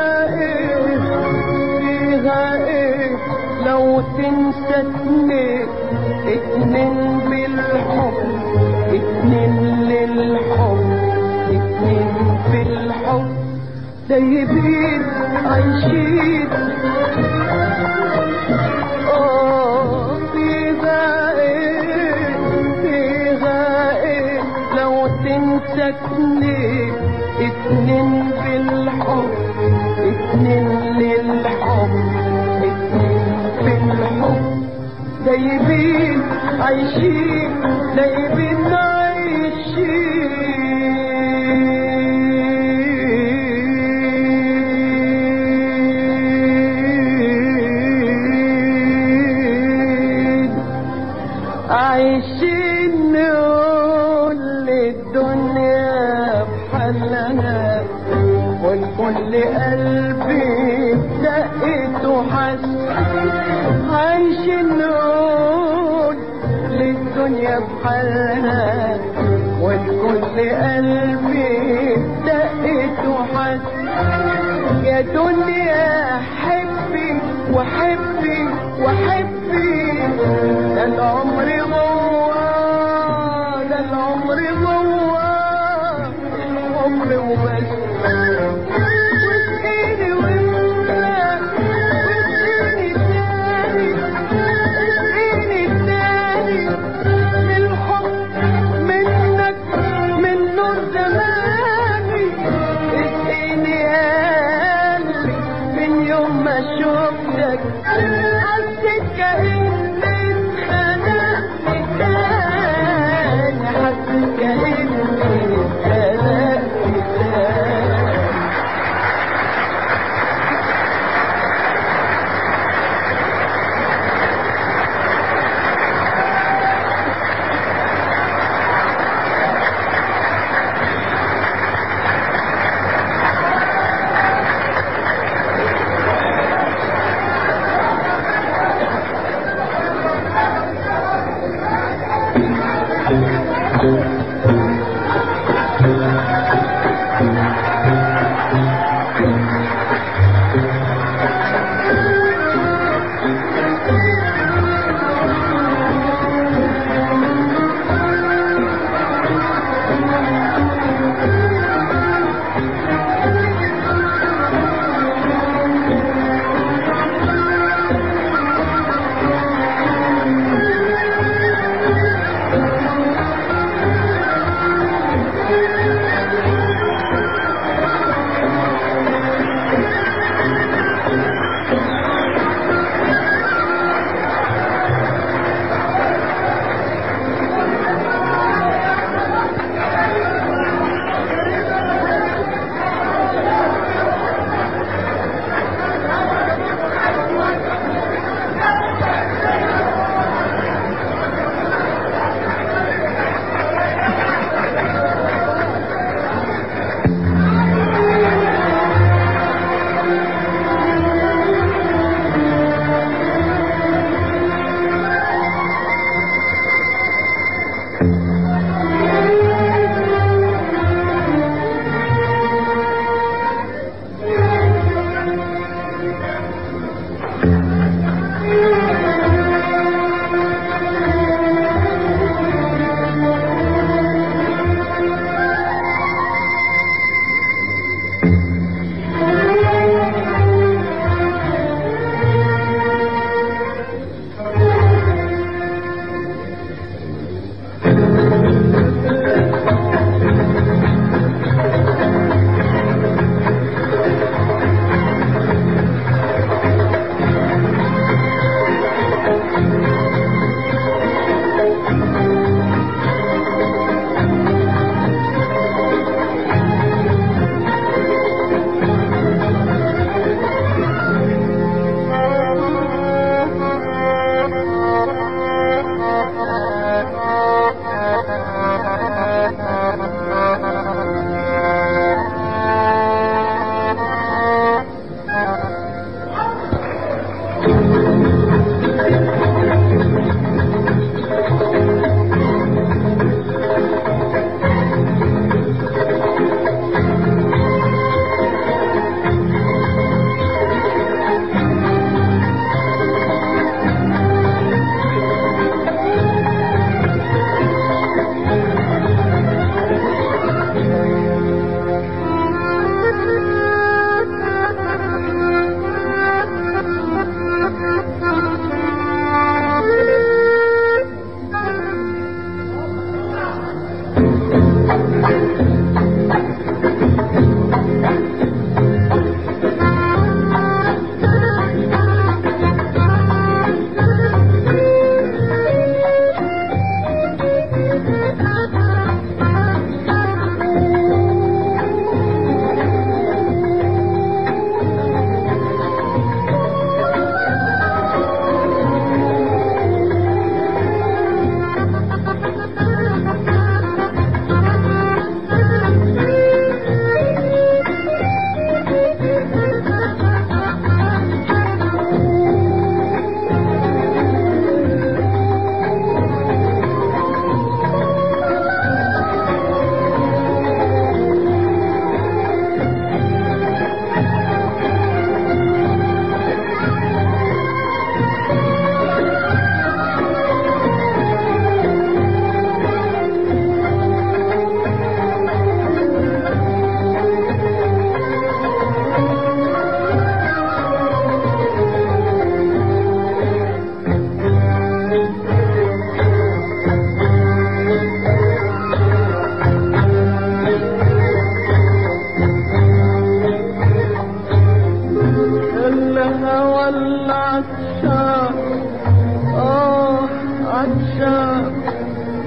ايه لو تنسى اتنين بالحب اتنين للحب اتنين في الحب دايبين عايشين اتنين بالحب اتنين للحب اتنين في الحب دايبين عايشين دايبين عايشين نقول للدنيا بحلنا والكل قلبي دقت وحس عايشين نقول للدنيا بحلنا والكل قلبي دقت وحس يا دنيا حبي وحبي وحبي ده العمر جواه ده العمر جواه العمر وبس واسقيني واملاك واسقيني تاني اسقيني تاني الحب منك من نور زماني اسقيني يا قلبي من يوم ما شفتك حسيت كأني اتخنقت تاني حسيت كأني اتخنقت تاني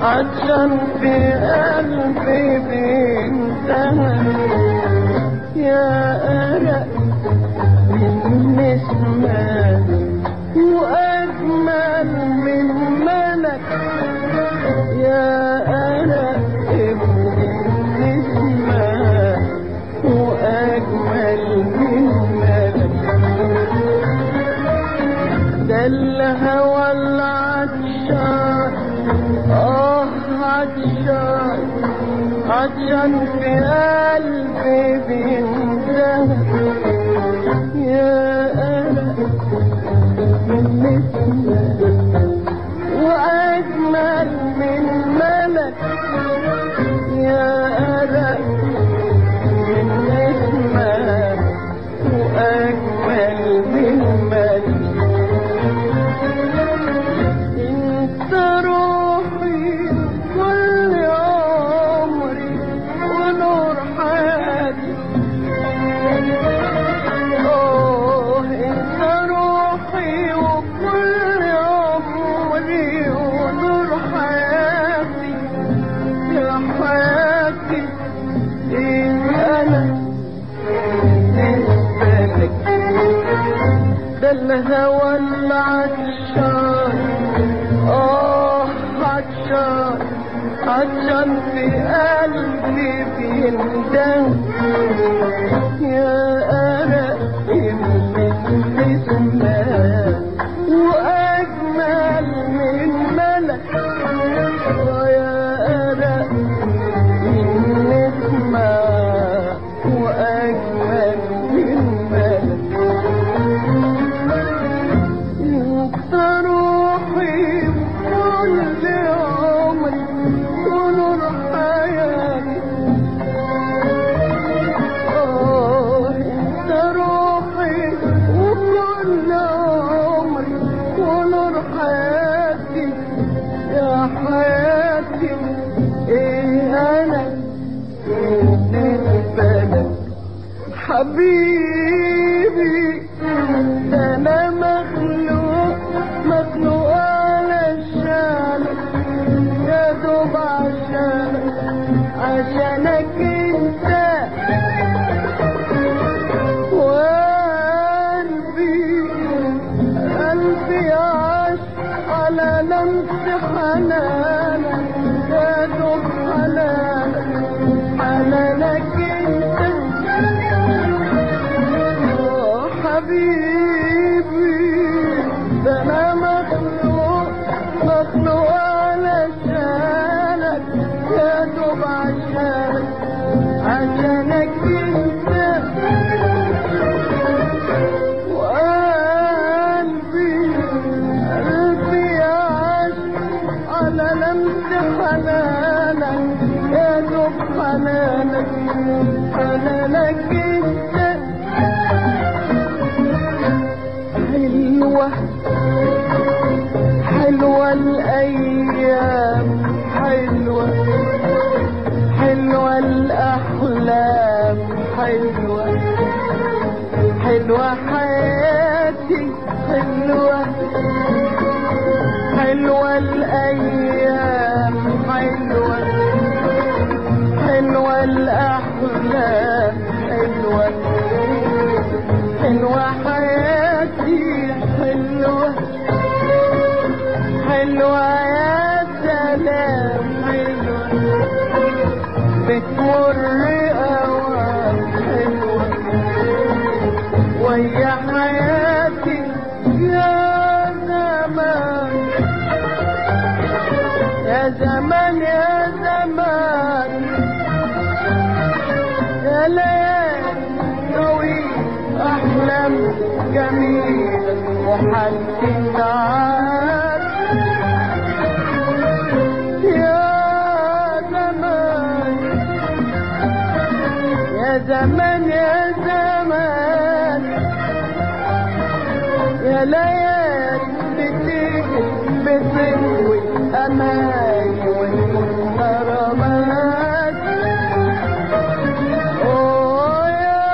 عطشان في قلبي بينتهى يا أرق من نسمة وأجمل من ملك يا أرق من نسمة وأجمل من ملك ده الهوى العطشان عطشان عطشان في قلبي بينتهى يا أرق من نسمة وأجمل من ملك يا أرق من نسمة وأجمل من ملك انت روحي كل عمري ونور حياتي انت روحي وكل عمري ونور حياتي يا حياتي انا بالنسبة لك ده الهوى العطشان عطشان عطشان في قلبي بيندم يا أرق من نسمة وأجمل من ملك يا أرق من نسمة وأجمل من ملك انت روحي كل عمري ونور حياتي انت روحي وكل عمري ونور حياتي يا حياتي انا بالنسبة لك حبيبي ده انا مخلوق علشانك يا دوب عشانك انت قلبي عاش على لمس حنانك يا دوب حنانك انت حبيبي ده انا مخلوق علشانك يا دوب عشانك انت قلبي عاش على لمس حنانك يا دوب حنانك انت حلوة الأيام حلوة الأحلام حلوة حياتي حلوة الأيام حلوة الأحلام حلوة حياتي حلوة يا سلام حلوة بتمر أوام حلوة ويا حياتي يا زمان يا زمان يا ليالي طويل أحلام جميلة وحالتي معاك يا زمان يا ليالي بتروي أماني والمغرمات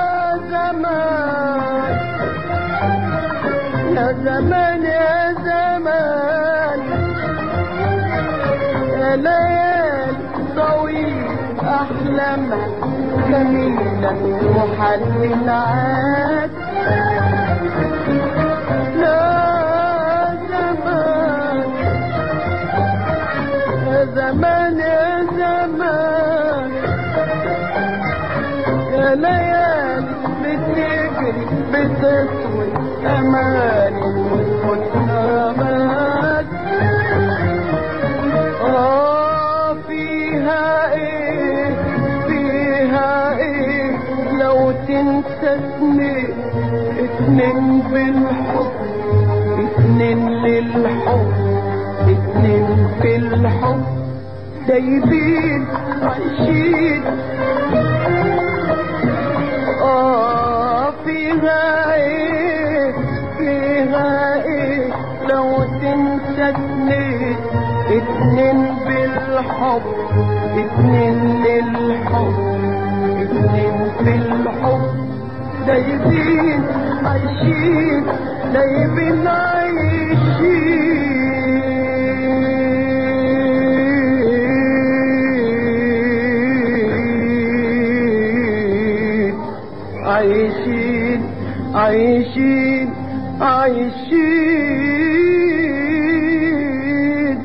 يا زمان جميلة وحنين عاد لا زمان يا زمان يا زمان يا ليالي بتجري بتسوي أماني والنامات فيها ايه لو تنسى اتنين بالحب اتنين للحب اتنين في الحب دايبين عايشين فيها ايه لو تنسى اتنين بالحب اتنين للحب اتنين في الحب دايبين عايشين دايبين عايشين عايشين عايشين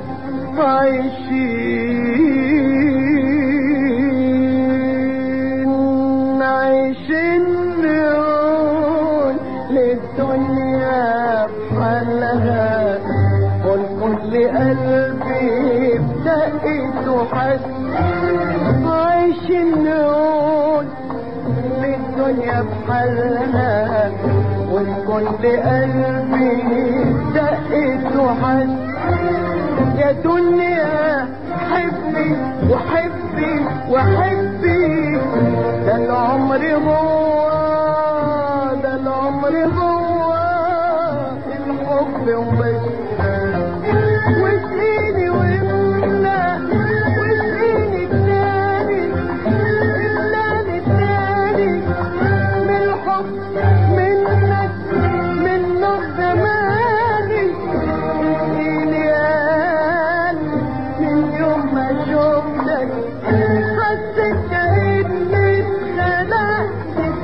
عايشين عايشين نقول للدنيا بحالها والكل قلبي بدقت وحس عايشين نقول للدنيا بحالها والكل قلبي دقت وحس يا دنيا حبي وحبي وحبي ده العمر هو ده العمر هو الحب وبس واسقيني واملا واسقيني التاني التاني التاني من الحب منك من نور زماني اسقيني يا من يوم ما شفتك حسيت كأني اتخلقت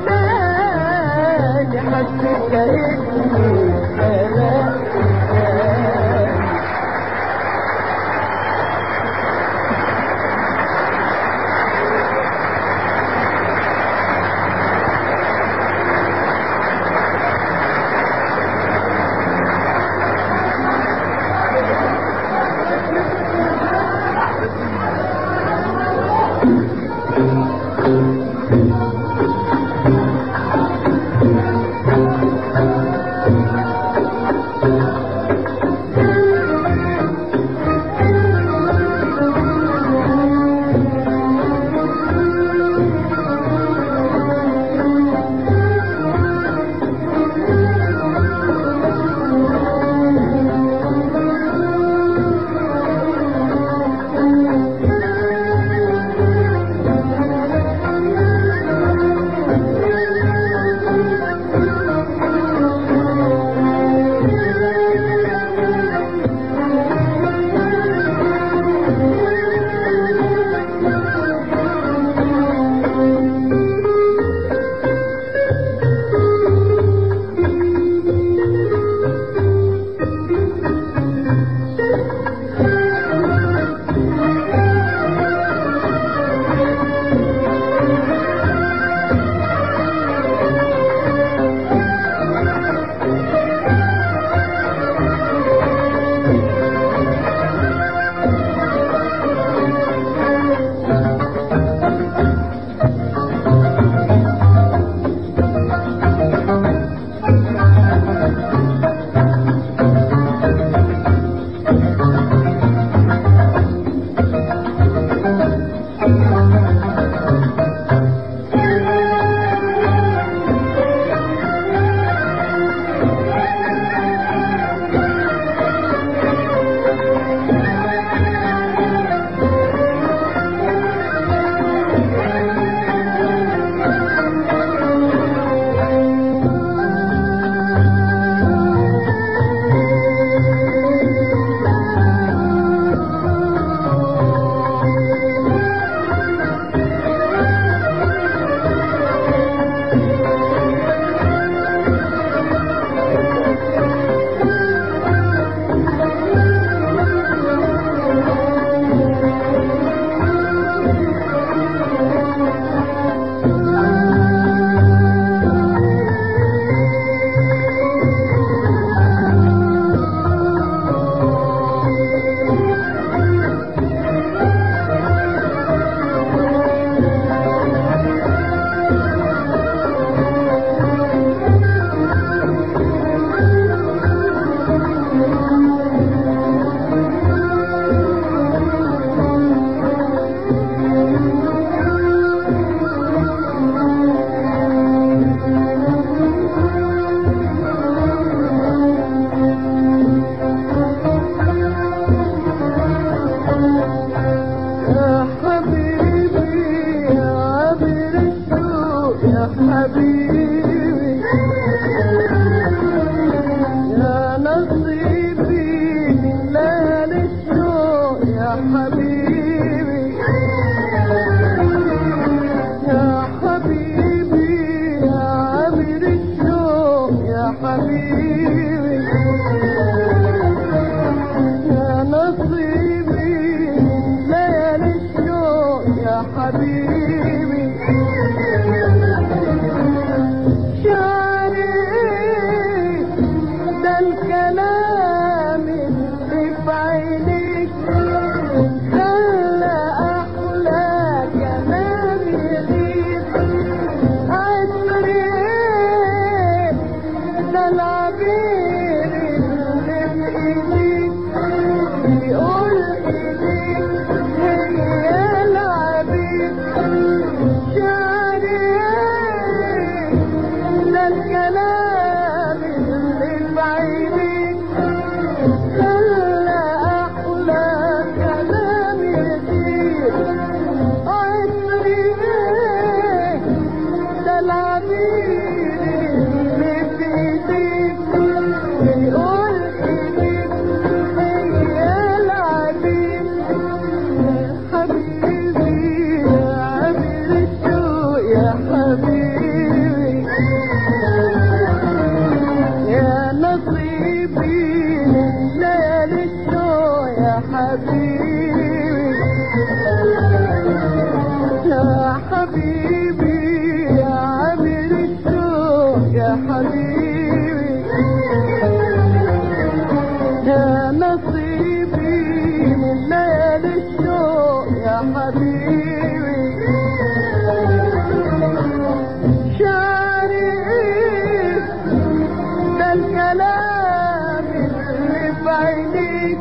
بيك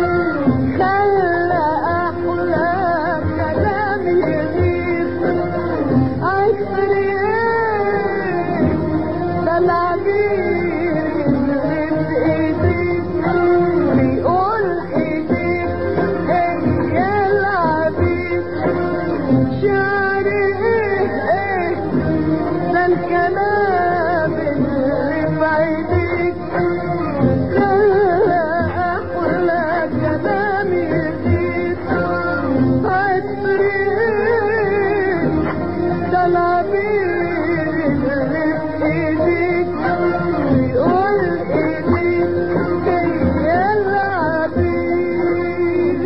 خلى أحلى كلام يغيب عطري ده العبير اللي بإيديك بيقول إيديك هي العبير شعري إيه ده الكلام اللي في عينيك خلى أحلى كلام يزيد عطري ده العبير اللي في إيديك بيقول إيديك هي العبير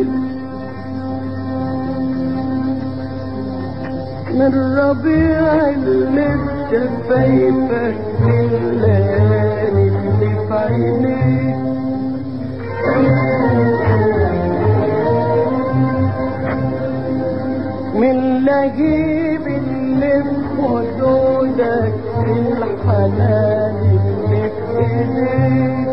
من ربيع اللي بشفايفك الليالي اللي في عينيك من لهيب اللي في خدودك الحنان اللي في ايديك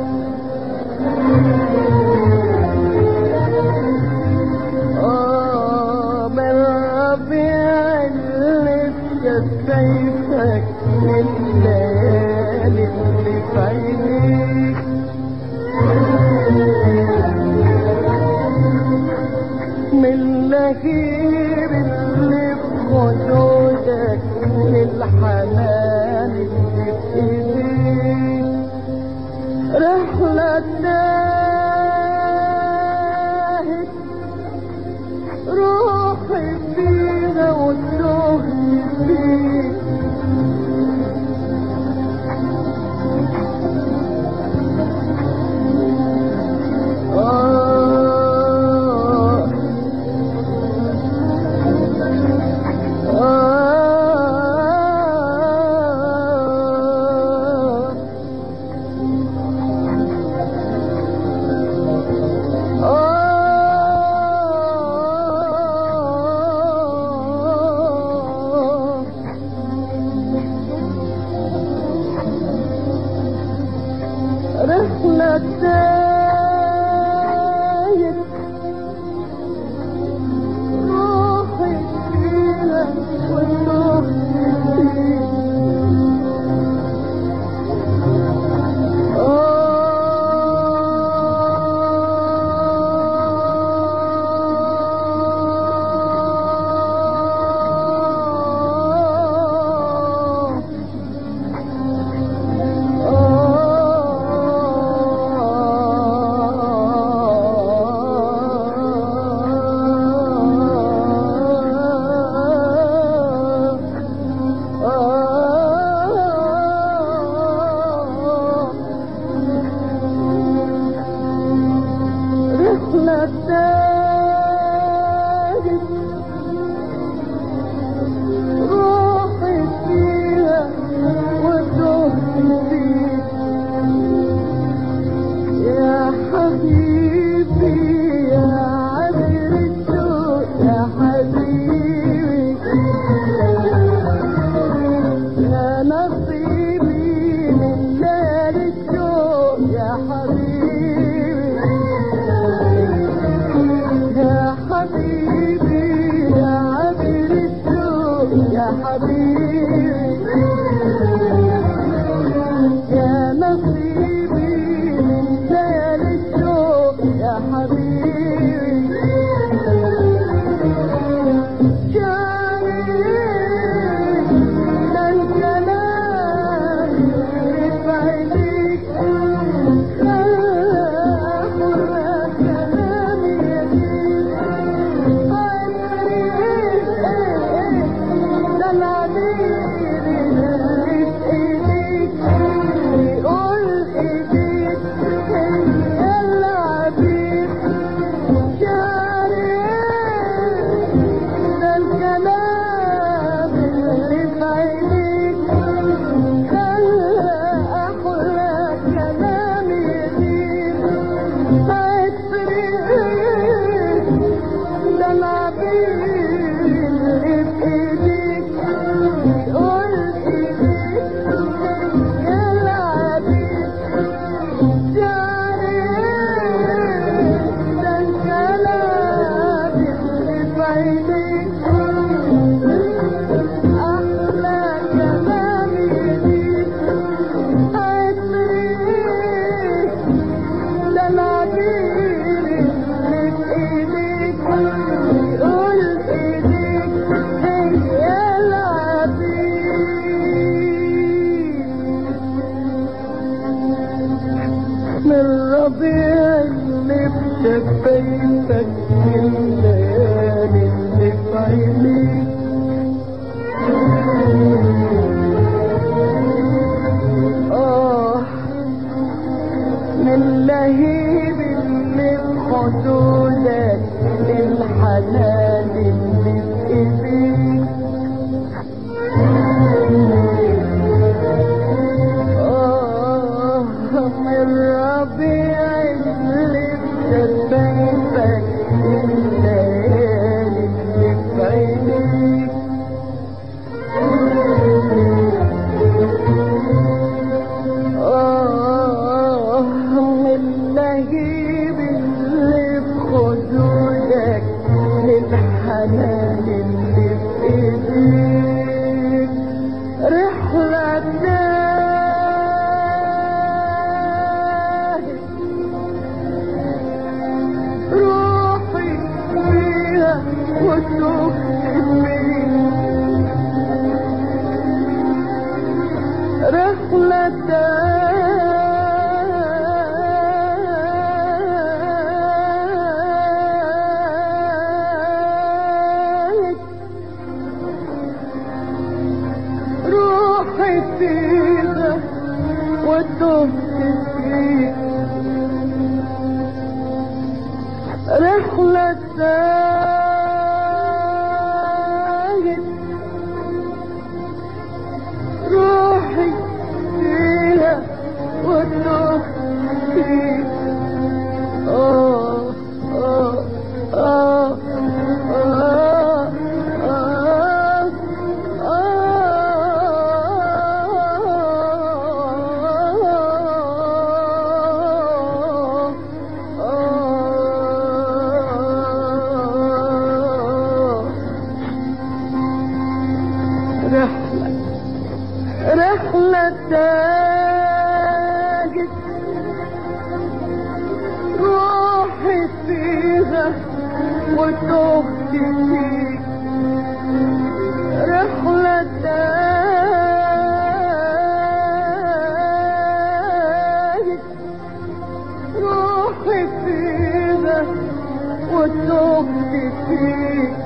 من ربيع اللي بشفايفك الليالي اللي في عينيك من لهيب اللي في خدودك الحنان اللي في ايديك رحلة تاهت روحي فيها وتوهي فيك رحلة تاهت روحي فيها وتوهي فيك رحلة تاهت روحي فيها وتوهي فيك يا حبيبي يا عبر الشوق يا حبيبي يا نصيبي من نار الشوق يا حبيبي العبير اللي بإيديك يقول بإيديك هي العبير من الربيع اللي بشفايفك الليالي اللي في عينيك من لهيب اللي بحدودك للحنان اللي في ايديك من الربيع اللي بشفايفك الليالي اللي في عينيك اللهيب اللي بخدودك للحنان اللي في ايديك رحلة تاهت روحي فيها وتوهت فيها رحلة فيها وتهت فيك رحلة تاهت روحي فيها وتهت فيك رحلة تاجت روحي فيها وتهت فيك رحلة تاجت روحي فيها وتهت فيك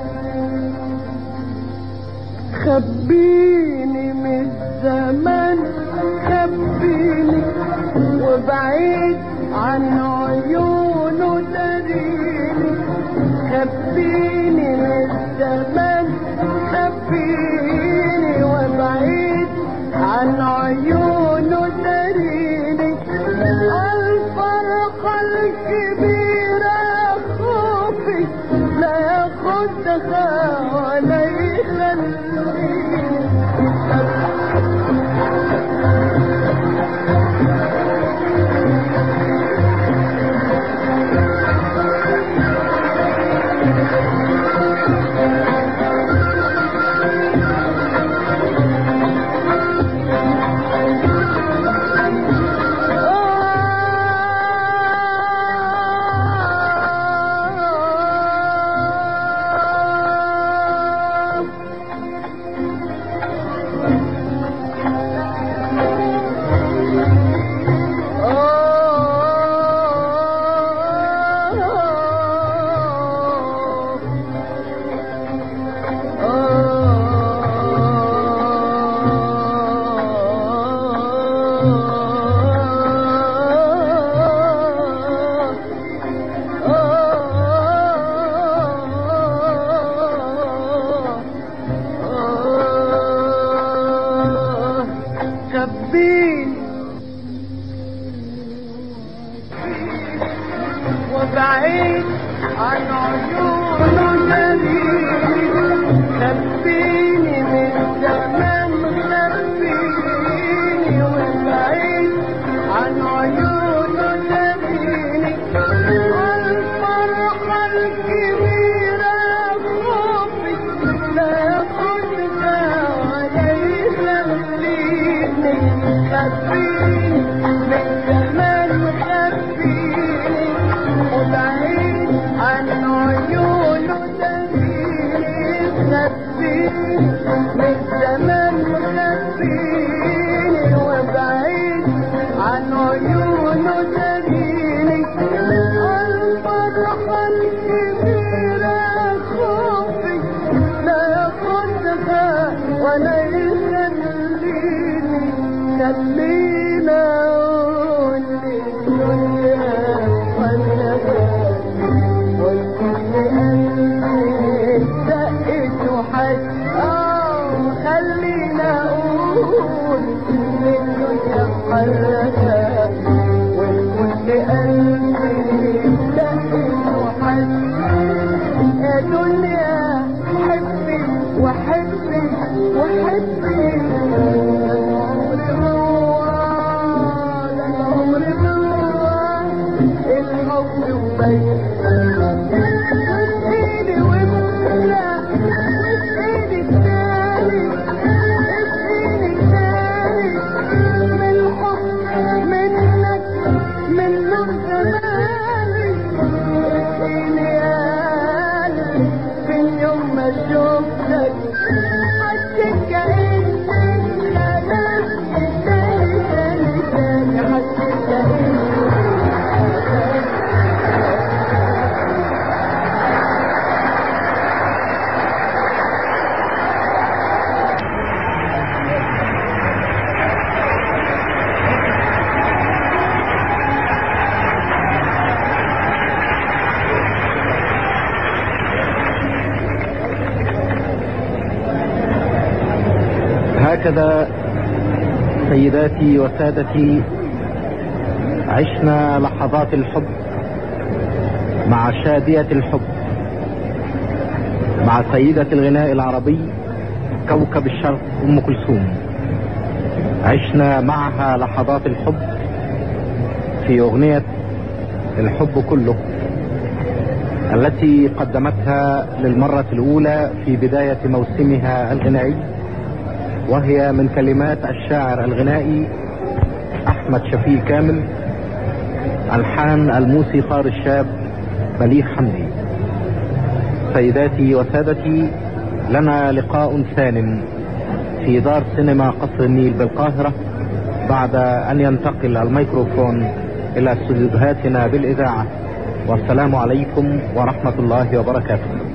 خبيني من الزمان خبيني وبعيد عن عيونه داريني خبيني من الزمان خبيني وبعيد عن عيونه داريني الفرحة الكبيرة خوفي لا ياخدها ولا يخليني وبعيد عن عيونه نبيني خبيني من زمان خبيني وبعيد عن عيونه نبيني الفرحة الكبيرة خوفي لا ياخدها ولا يخليني خبيني من زمان خبيني حب وبين اسقيني واملى واسقيني التاني اسقيني تاني من الحب منك من نور جمالي اسقيني يا قلبي في اليوم ما شفتك حسيت كأني يا نفسي تاني تاني تاني حسيت كأني هكذا سيداتي وسادتي عشنا لحظات الحب مع شادية الحب، مع سيدة الغناء العربي كوكب الشرق أم كلثوم. عشنا معها لحظات الحب في أغنية الحب كله التي قدمتها للمرة الأولى في بداية موسمها الغنائي، وهي من كلمات الشاعر الغنائي أحمد شفيق كامل، ألحان الموسيقار الشاب بليغ حمدي. سيداتي وسادتي، لنا لقاء ثان في دار سينما قصر النيل بالقاهرة بعد أن ينتقل الميكروفون إلى استوديوهاتنا بالإذاعة. والسلام عليكم ورحمة الله وبركاته.